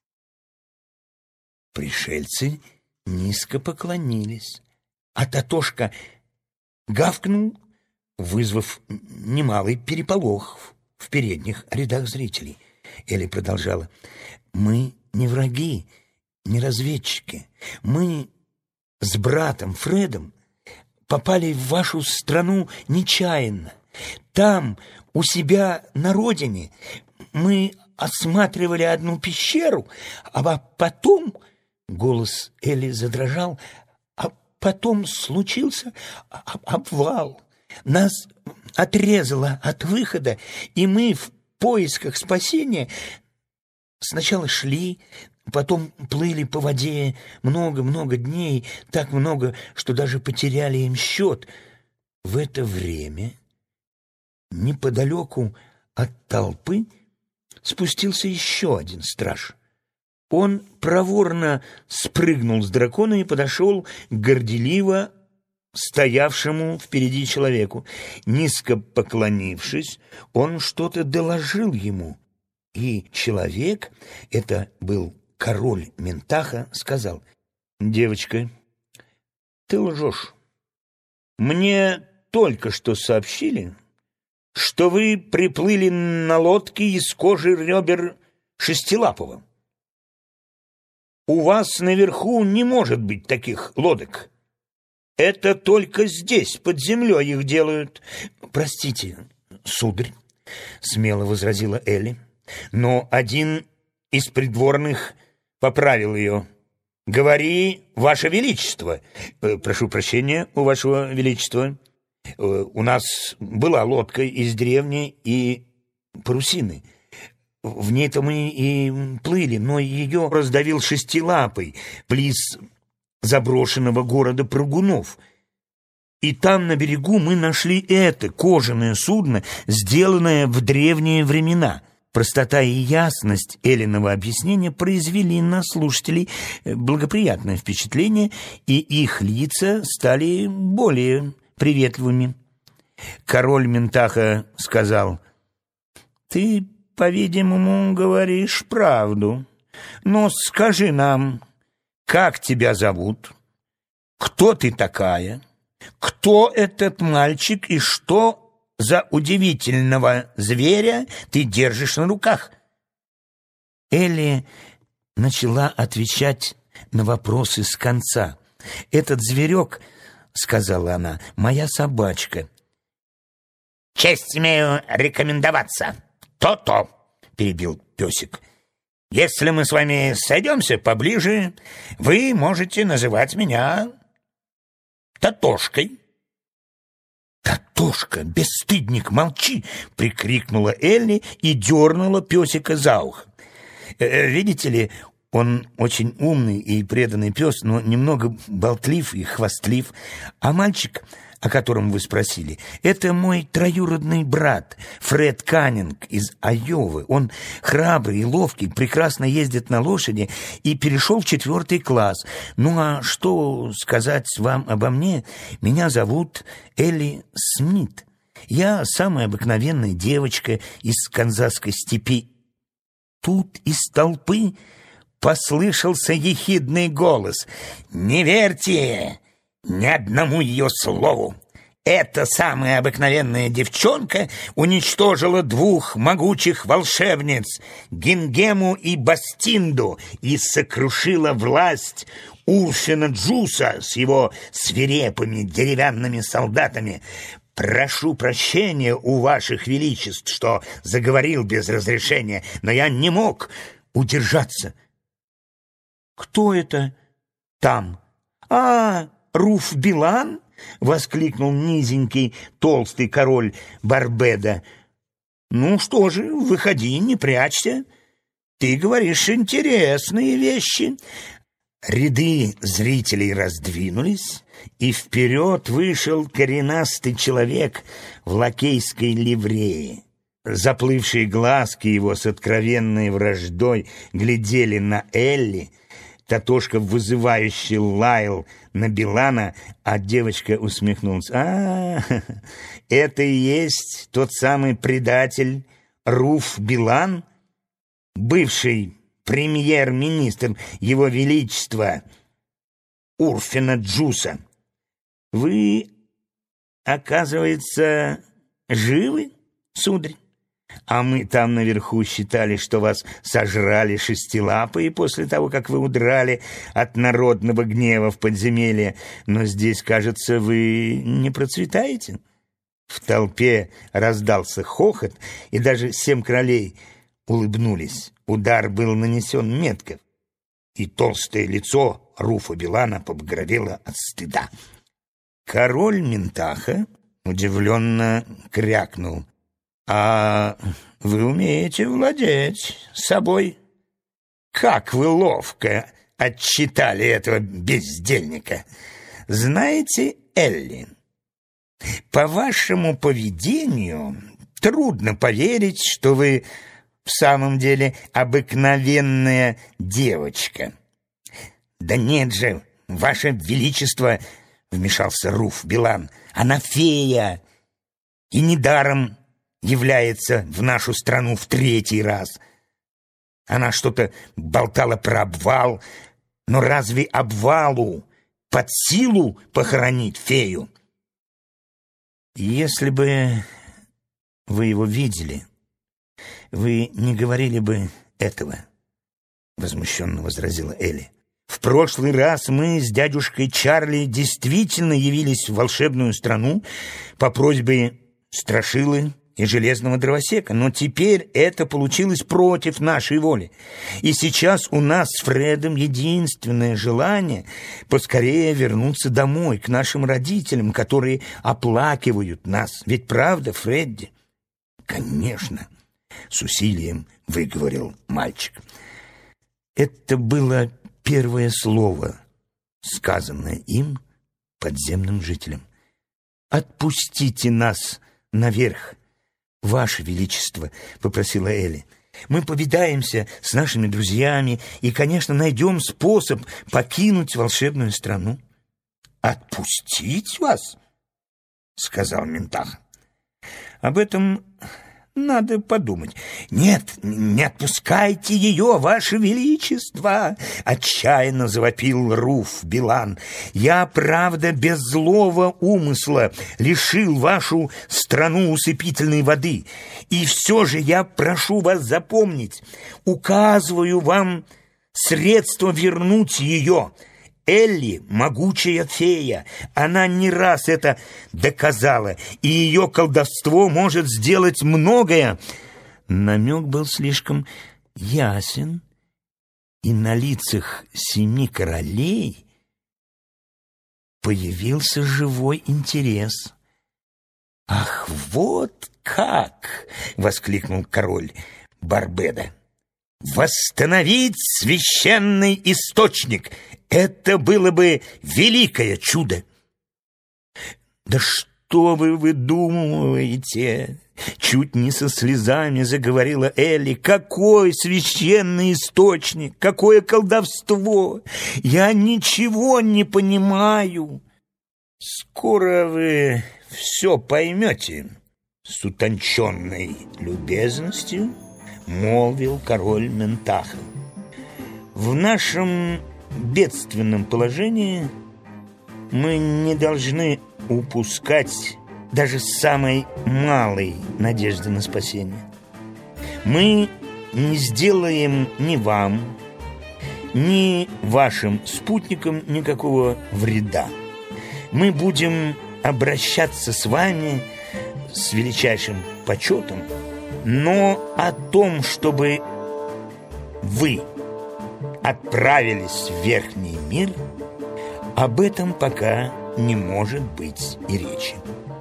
Пришельцы низко поклонились, а Татошка гавкнул, вызвав немалый переполох в передних рядах зрителей. Элли продолжала: «Мы не враги, не разведчики. Мы с братом Фредом попали в вашу страну нечаянно. Там, у себя на родине, мы осматривали одну пещеру, а потом...» Голос Элли задрожал. «А потом случился обвал. Нас отрезало от выхода, и мы в поисках спасения сначала шли, потом плыли по воде много-много дней, так много, что даже потеряли им счет. В это время неподалеку от толпы спустился еще один страж. Он проворно спрыгнул с дракона и подошел к горделиво стоявшему впереди человеку. Низко поклонившись, он что-то доложил ему, и человек, это был король Ментаха, сказал: «Девочка, ты лжешь. Мне только что сообщили, что вы приплыли на лодке из кожи ребер Шестилапого. У вас наверху не может быть таких лодок. Это только здесь, под землей, их делают». «Простите, сударь», — смело возразила Элли, но один из придворных поправил ее. «Говори, ваше величество». «Прошу прощения, у вашего величества. У нас была лодка из деревни и парусины. В ней-то мы и плыли, но ее раздавил Шестилапый близ заброшенного города Прыгунов. И там на берегу мы нашли это кожаное судно, сделанное в древние времена». Простота и ясность Эллиного объяснения произвели на слушателей благоприятное впечатление, и их лица стали более приветливыми. Король Ментаха сказал: «Ты, по-видимому, говоришь правду. Но скажи нам, как тебя зовут? Кто ты такая? Кто этот мальчик и что за удивительного зверя ты держишь на руках?» Элли начала отвечать на вопросы с конца. «Этот зверек, — сказала она, — моя собачка». «Честь имею рекомендоваться. То-то, — перебил песик. — Если мы с вами сойдемся поближе, вы можете называть меня Татошкой». «Татошка, бесстыдник, молчи!» — прикрикнула Элли и дернула песика за ухо. «Видите ли, он очень умный и преданный пес, но немного болтлив и хвастлив. А мальчик, о котором вы спросили, это мой троюродный брат Фред Каннинг из Айовы. Он храбрый и ловкий, прекрасно ездит на лошади и перешел в 4 класс. Ну а что сказать вам обо мне? Меня зовут Элли Смит. Я самая обыкновенная девочка из Канзасской степи». Тут из толпы послышался ехидный голос: «Не верьте ни одному ее слову! Эта самая обыкновенная девчонка уничтожила 2 могучих волшебниц, Гингему и Бастинду, и сокрушила власть Урфина Джуса с его свирепыми деревянными солдатами. Прошу прощения у ваших величеств, что заговорил без разрешения, но я не мог удержаться. Кто это там? Руф Билан? Воскликнул низенький толстый король Барбеда. Ну что же, выходи, не прячься. Ты говоришь интересные вещи. Ряды зрителей раздвинулись, и вперед вышел коренастый человек в лакейской ливрее. Заплывшие глазки его с откровенной враждой глядели на Элли, Татошка вызывающе лаял на Билана, а девочка усмехнулась. Это и есть тот самый предатель Руф Билан, бывший премьер-министр Его Величества Урфина Джуса. Вы, оказывается, живы, сударь? А мы там наверху считали, что вас сожрали шестилапые после того, как вы удрали от народного гнева в подземелье. Но здесь, кажется, вы не процветаете. В толпе раздался хохот, и даже 7 королей улыбнулись. Удар был нанесен метко, и толстое лицо Руфа Билана побагровело от стыда. Король Ментаха удивленно крякнул. «А вы умеете владеть собой? Как вы ловко отчитали этого бездельника! Знаете, Элли, по вашему поведению трудно поверить, что вы в самом деле обыкновенная девочка». «Да нет же, ваше величество!» — вмешался Руф Билан. «Она фея, и недаром является в нашу страну в 3-й раз. Она что-то болтала про обвал, но разве обвалу под силу похоронить фею?» «Если бы вы его видели, вы не говорили бы этого», — возмущенно возразила Элли. «В прошлый раз мы с дядюшкой Чарли действительно явились в волшебную страну по просьбе Страшилы и Железного Дровосека, но теперь это получилось против нашей воли. И сейчас у нас с Фредом единственное желание поскорее вернуться домой, к нашим родителям, которые оплакивают нас. Ведь правда, Фредди?» «Конечно», — с усилием выговорил мальчик. Это было первое слово, сказанное им, подземным жителям. «Отпустите нас наверх, Ваше Величество», — попросила Элли. «Мы повидаемся с нашими друзьями и, конечно, найдем способ покинуть волшебную страну». «Отпустить вас?» — сказал Ментаха. «Об этом надо подумать». «Нет, не отпускайте ее, Ваше Величество!» — отчаянно завопил Руф Билан. «Я, правда, без злого умысла лишил вашу страну усыпительной воды. И все же я прошу вас запомнить, указываю вам средство вернуть ее. Элли — могучая фея, она не раз это доказала, и ее колдовство может сделать многое». Намек был слишком ясен, и на лицах 7 королей появился живой интерес. «Ах, вот как!» — воскликнул король Барбеда. «Восстановить священный источник! Это было бы великое чудо!» «Да что вы выдумываете?» — чуть не со слезами заговорила Элли. «Какой священный источник! Какое колдовство! Я ничего не понимаю!» «Скоро вы все поймете», — с утонченной любезностью молвил король Ментаха. «В нашем бедственном положении мы не должны упускать даже самой малой надежды на спасение. Мы не сделаем ни вам, ни вашим спутникам никакого вреда. Мы будем обращаться с вами с величайшим почетом, но о том, чтобы вы отправились в Верхний мир, об этом пока не может быть и речи.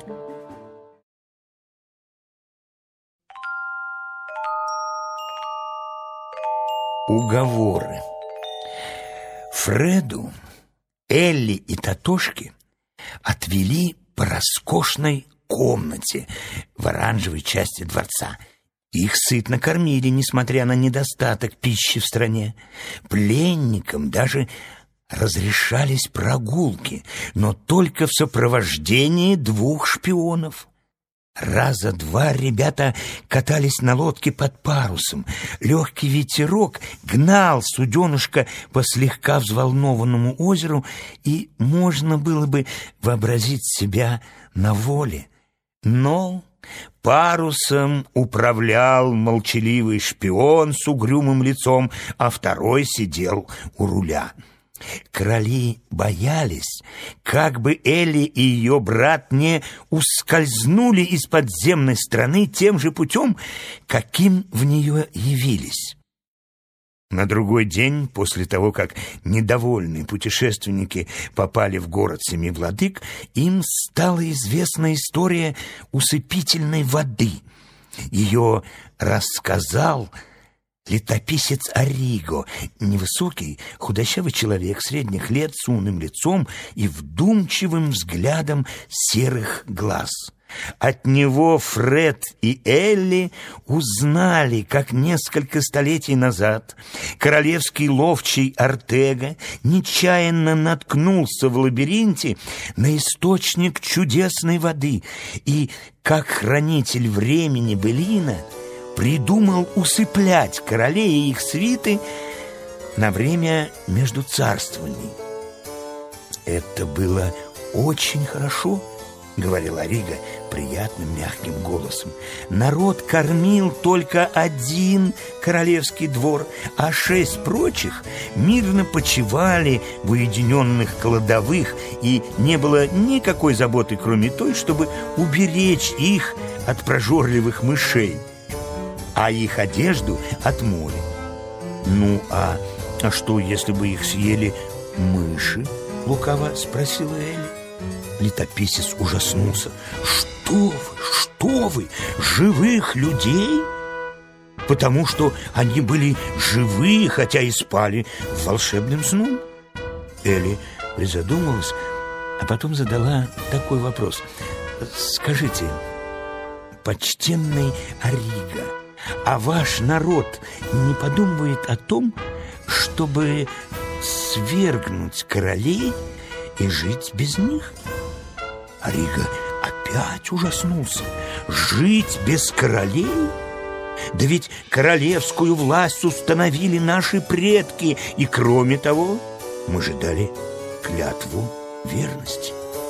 Уговоры. Фреду, Элли и Татошке отвели по роскошной комнате в оранжевой части дворца. Их сытно кормили, несмотря на недостаток пищи в стране. Пленникам даже разрешались прогулки, но только в сопровождении 2 шпионов. Раза 2 ребята катались на лодке под парусом. Легкий ветерок гнал суденышко по слегка взволнованному озеру, и можно было бы вообразить себя на воле. Но парусом управлял молчаливый шпион с угрюмым лицом, а второй сидел у руля. Короли боялись, как бы Элли и ее брат не ускользнули из подземной страны тем же путем, каким в нее явились. На другой день, после того, как недовольные путешественники попали в город Семи Владык, им стала известна история усыпительной воды. Ее рассказал летописец Ориго, невысокий, худощавый человек средних лет с умным лицом и вдумчивым взглядом серых глаз. От него Фред и Элли узнали, как несколько столетий назад королевский ловчий Артега нечаянно наткнулся в лабиринте на источник чудесной воды и, как хранитель времени Белина, придумал усыплять королей и их свиты на время между царствований. «Это было очень хорошо», — говорил Ориго приятным мягким голосом. «Народ кормил только 1 королевский двор, а 6 прочих мирно почивали в уединенных кладовых, и не было никакой заботы, кроме той, чтобы уберечь их от прожорливых мышей, а их одежду от моря». «Ну, а что, если бы их съели мыши?» — лукаво спросила Элли. Летописец ужаснулся. Что вы, живых людей? Потому что они были живые, хотя и спали волшебным сном?» Элли призадумалась, а потом задала такой вопрос. «Скажите, почтенный Ориго, а ваш народ не подумывает о том, чтобы свергнуть королей и жить без них?» Ориго опять ужаснулся. «Жить без королей? Да ведь королевскую власть установили наши предки, и, кроме того, мы же дали клятву верности».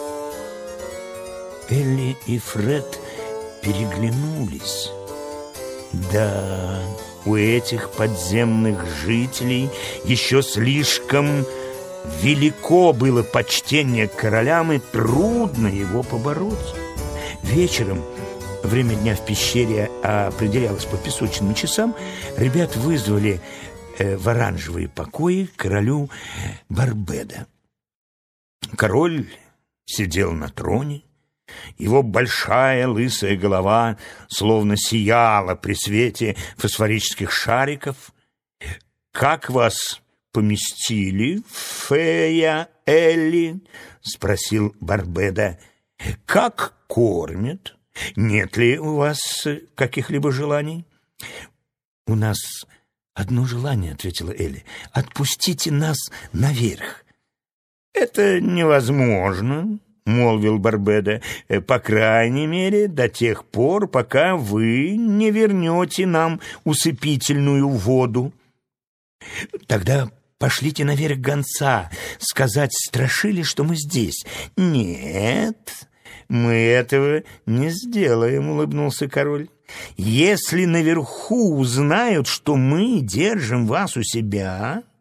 Элли и Фред переглянулись. Да, у этих подземных жителей еще слишком велико было почтение к королям, и трудно его побороть. Вечером, время дня в пещере определялось по песочным часам, ребят вызвали в оранжевые покои к королю Барбеда. Король сидел на троне, его большая лысая голова словно сияла при свете фосфорических шариков. «Как вас поместили, фея Элли?» — спросил Барбеда. «Как кормят? Нет ли у вас каких-либо желаний?» «У нас одно желание», — ответила Элли. «Отпустите нас наверх». «Это невозможно», — молвил Барбеда, «по крайней мере, до тех пор, пока вы не вернете нам усыпительную воду». «Тогда пошлите наверх гонца, сказать страшили, что мы здесь». «Нет, мы этого не сделаем», — улыбнулся король. «Если наверху узнают, что мы держим вас у себя,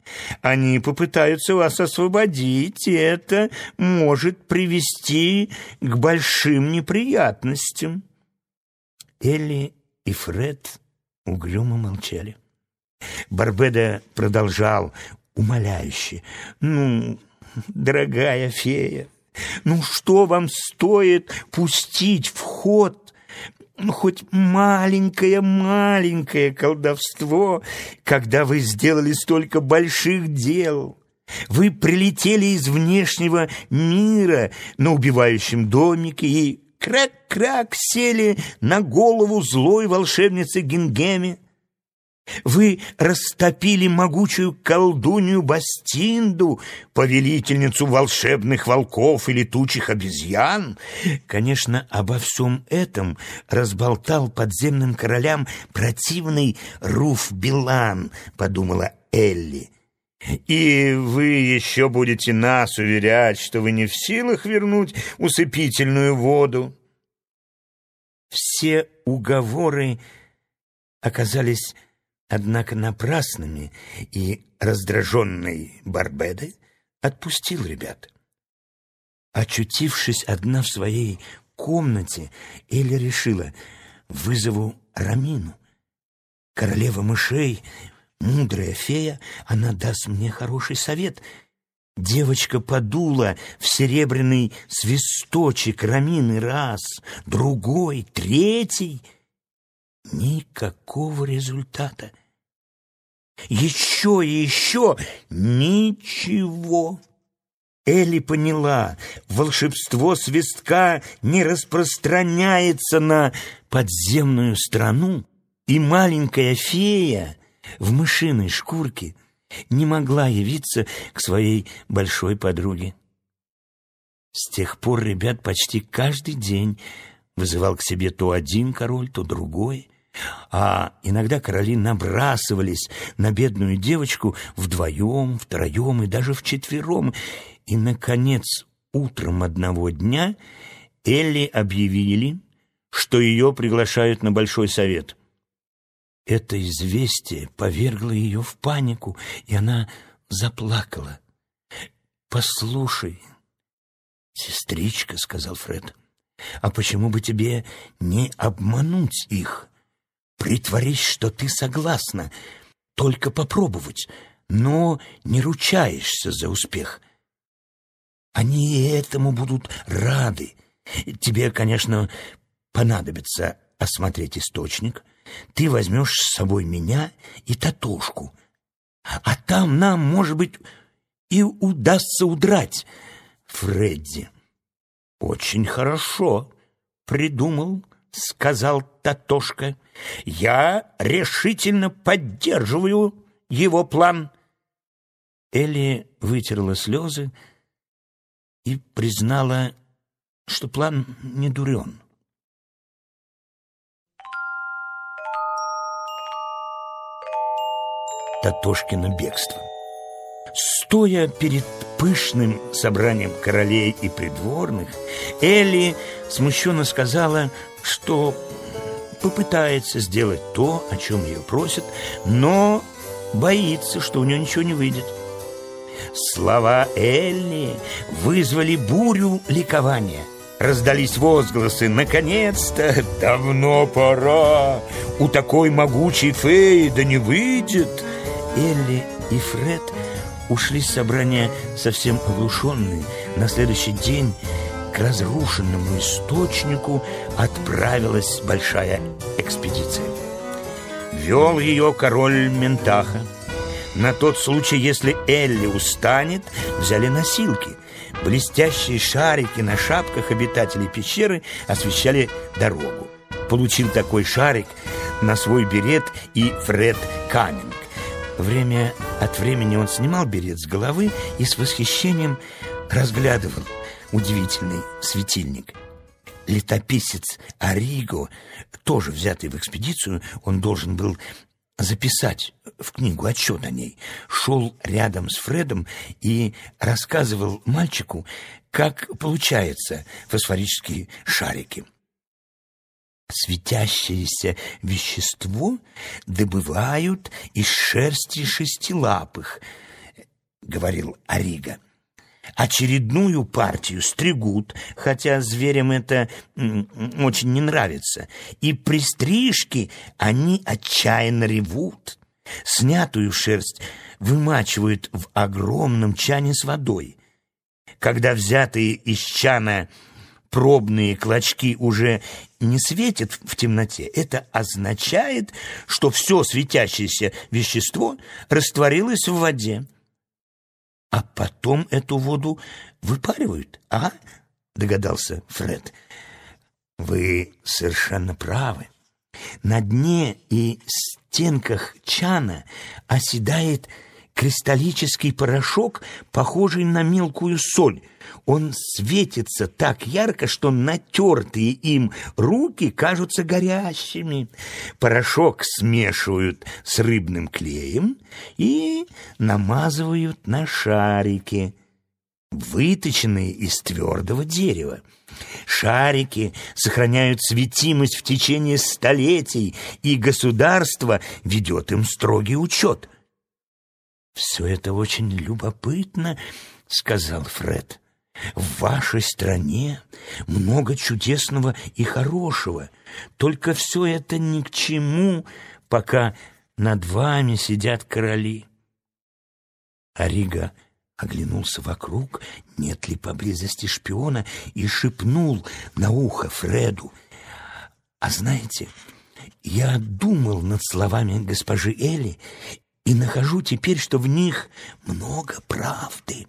Они попытаются вас освободить, и это может привести к большим неприятностям». Элли и Фред угрюмо молчали. Барбедо продолжал умоляюще: «Ну, дорогая фея, ну что вам стоит пустить в ход хоть маленькое колдовство, когда вы сделали столько больших дел? Вы прилетели из внешнего мира на убивающем домике и крак-крак сели на голову злой волшебницы Гингеме. Вы растопили могучую колдунью Бастинду, повелительницу волшебных волков и летучих обезьян. Конечно, обо всем этом разболтал подземным королям противный Руф-Билан», — подумала Элли. «И вы еще будете нас уверять, что вы не в силах вернуть усыпительную воду?» Все уговоры оказались, однако, напрасными, и раздраженный Барбедо отпустил ребят. Очутившись одна в своей комнате, Элли решила: вызову Ромину. Королева мышей, мудрая фея, она даст мне хороший совет. Девочка подула в серебряный свисточек Ромины раз, другой, третий. Никакого результата. Еще и еще — ничего. Элли поняла: волшебство свистка не распространяется на подземную страну, и маленькая фея в мышиной шкурке не могла явиться к своей большой подруге. С тех пор ребят почти каждый день вызывал к себе то один король, то другой, а иногда короли набрасывались на бедную девочку вдвоем, втроем и даже вчетвером. И, наконец, утром одного дня Элли объявили, что ее приглашают на большой совет. Это известие повергло ее в панику, и она заплакала. «Послушай, сестричка, — сказал Фред, — а почему бы тебе не обмануть их? Притворись, что ты согласна, только попробовать, но не ручаешься за успех. Они и этому будут рады. Тебе, конечно, понадобится осмотреть источник. Ты возьмешь с собой меня и Татошку, а там нам, может быть, и удастся удрать». Фредди: «Очень хорошо придумал, — сказал Татошка. — Я решительно поддерживаю его план». Элли вытерла слезы и признала, что план не дурен. Татошкино бегство. Стоя перед пышным собранием королей и придворных, Элли смущенно сказала, что попытается сделать то, о чем ее просят, но боится, что у нее ничего не выйдет. Слова Элли вызвали бурю ликования. Раздались возгласы: «Наконец-то! Давно пора! У такой могучей феи да не выйдет!» Элли и Фред ушли с собрания совсем оглушенные. На следующий день к разрушенному источнику отправилась большая экспедиция. Вел ее король Ментаха. На тот случай, если Элли устанет, взяли носилки. Блестящие шарики на шапках обитателей пещеры освещали дорогу. Получил такой шарик на свой берет и Фред Каннинг. Время от времени он снимал берет с головы и с восхищением разглядывал удивительный светильник. Летописец Ариго, тоже взятый в экспедицию, он должен был записать в книгу отчет о ней, шел рядом с Фредом и рассказывал мальчику, как получаются фосфорические шарики. Светящееся вещество добывают из шерсти шестилапых, говорил Арига. Очередную партию стригут, хотя зверям это очень не нравится, и при стрижке они отчаянно ревут. Снятую шерсть вымачивают в огромном чане с водой. Когда взятые из чана пробные клочки уже не светят в темноте, это означает, что все светящееся вещество растворилось в воде. А потом эту воду выпаривают, а? Догадался Фред. Вы совершенно правы. На дне и стенках чана оседает кристаллический порошок, похожий на мелкую соль. Он светится так ярко, что натертые им руки кажутся горящими. Порошок смешивают с рыбным клеем и намазывают на шарики, выточенные из твердого дерева. Шарики сохраняют светимость в течение столетий, и государство ведет им строгий учет. «Все это очень любопытно», — сказал Фред. «В вашей стране много чудесного и хорошего, только все это ни к чему, пока над вами сидят короли». Арига оглянулся вокруг, нет ли поблизости шпиона, и шепнул на ухо Фреду: «А знаете, я думал над словами госпожи Элли и нахожу теперь, что в них много правды».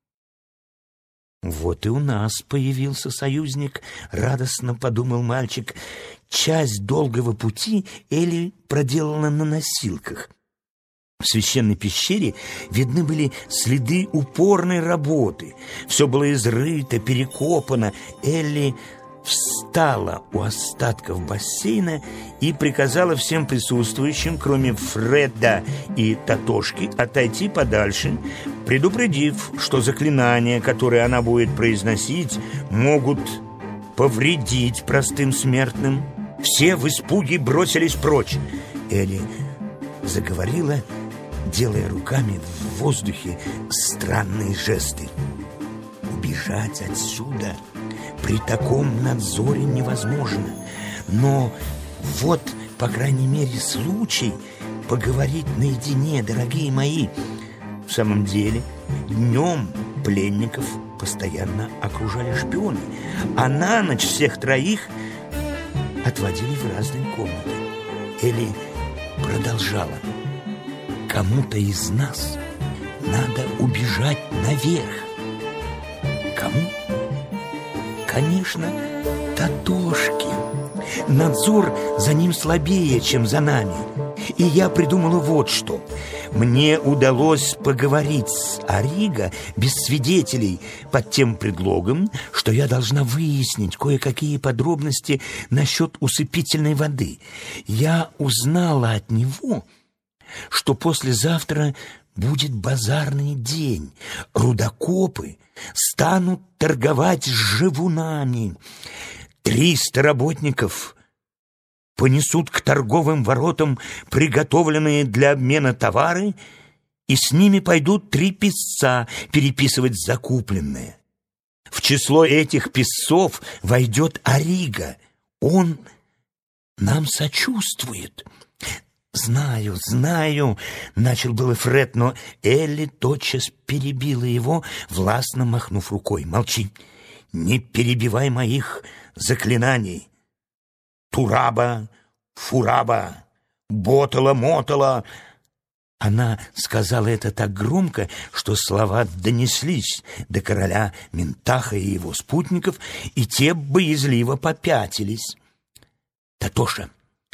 «Вот и у нас появился союзник», — радостно подумал мальчик. Часть долгого пути Элли проделана на носилках. В священной пещере видны были следы упорной работы. Все было изрыто, перекопано. Элли встала у остатков бассейна и приказала всем присутствующим, кроме Фреда и Татошки, отойти подальше, предупредив, что заклинания, которые она будет произносить, могут повредить простым смертным. Все в испуге бросились прочь. Элли заговорила, делая руками в воздухе странные жесты. «Убежать отсюда при таком надзоре невозможно. Но вот, по крайней мере, случай поговорить наедине, дорогие мои. В самом деле, днем пленников постоянно окружали шпионы, а на ночь всех троих отводили в разные комнаты». Элли продолжала: «Кому-то из нас надо убежать наверх». Кому? Конечно, Татошке. Надзор за ним слабее, чем за нами. И я придумала вот что. Мне удалось поговорить с Арига без свидетелей под тем предлогом, что я должна выяснить кое-какие подробности насчет усыпительной воды. Я узнала от него, что послезавтра будет базарный день. Рудокопы станут торговать с живунами. 300 работников понесут к торговым воротам приготовленные для обмена товары, и с ними пойдут 3 писца переписывать закупленное. В число этих писцов войдет Арига. Он нам сочувствует». «Знаю, знаю», — начал было Фред, но Элли тотчас перебила его, властно махнув рукой. «Молчи, не перебивай моих заклинаний. Тураба, фураба, ботала-мотала». Она сказала это так громко, что слова донеслись до короля Ментаха и его спутников, и те боязливо попятились. «Татоша,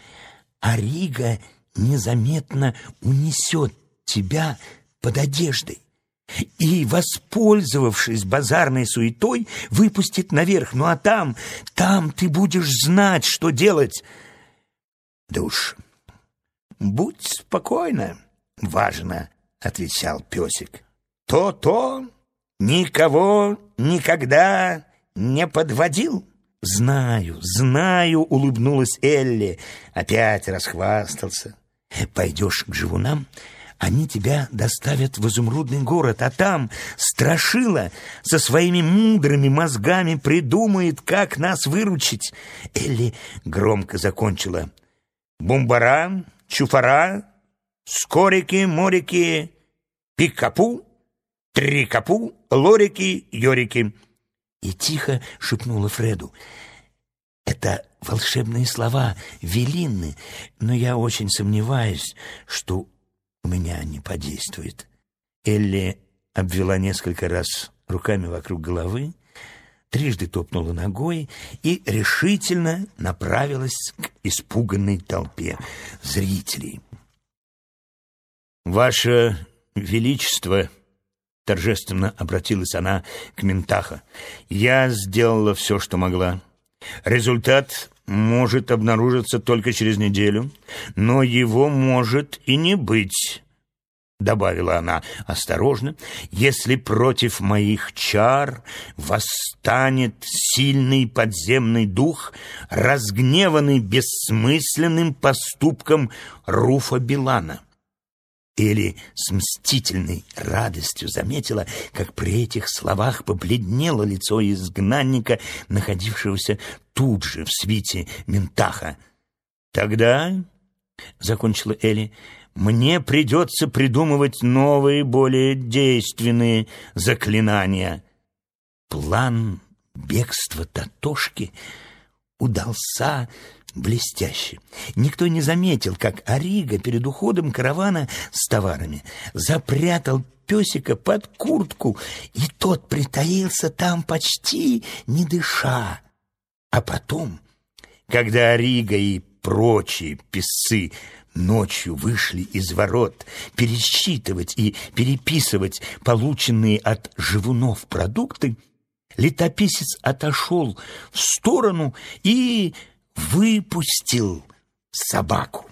Арига незаметно унесет тебя под одеждой и, воспользовавшись базарной суетой, выпустит наверх. Ну а там ты будешь знать, что делать». «Да уж, будь спокойна, важно», — отвечал песик. «То-то никого никогда не подводил». «Знаю, знаю», — улыбнулась Элли. Опять расхвастался. «Пойдешь к живунам, Они тебя доставят в изумрудный город, а там Страшила со своими мудрыми мозгами придумает, как нас выручить. Элли громко закончила. Бумбара, чуфара, скорики, морики, пикапу, трикапу, лорики, йорики. И тихо шепнула Фреду. Это волшебные слова, Велинны, но я очень сомневаюсь, что у меня не подействует. Элли обвела несколько раз руками вокруг головы, трижды топнула ногой и решительно направилась к испуганной толпе зрителей. «Ваше Величество!» — торжественно обратилась она к Ментахо. «Я сделала все, что могла. Результат может обнаружиться только через неделю, но его может и не быть», — добавила она осторожно, «если против моих чар восстанет сильный подземный дух, разгневанный бессмысленным поступком Руфа Билана». Элли с мстительной радостью заметила, как при этих словах побледнело лицо изгнанника, находившегося тут же в свите Ментахо. «Тогда, — закончила Элли, — мне придется придумывать новые, более действенные заклинания». План бегства Татошки удался блестяще. Никто не заметил, как Арига перед уходом каравана с товарами запрятал песика под куртку, и тот притаился там почти не дыша. А потом, когда Арига и прочие писцы ночью вышли из ворот пересчитывать и переписывать полученные от живунов продукты, летописец отошел в сторону и выпустил собаку.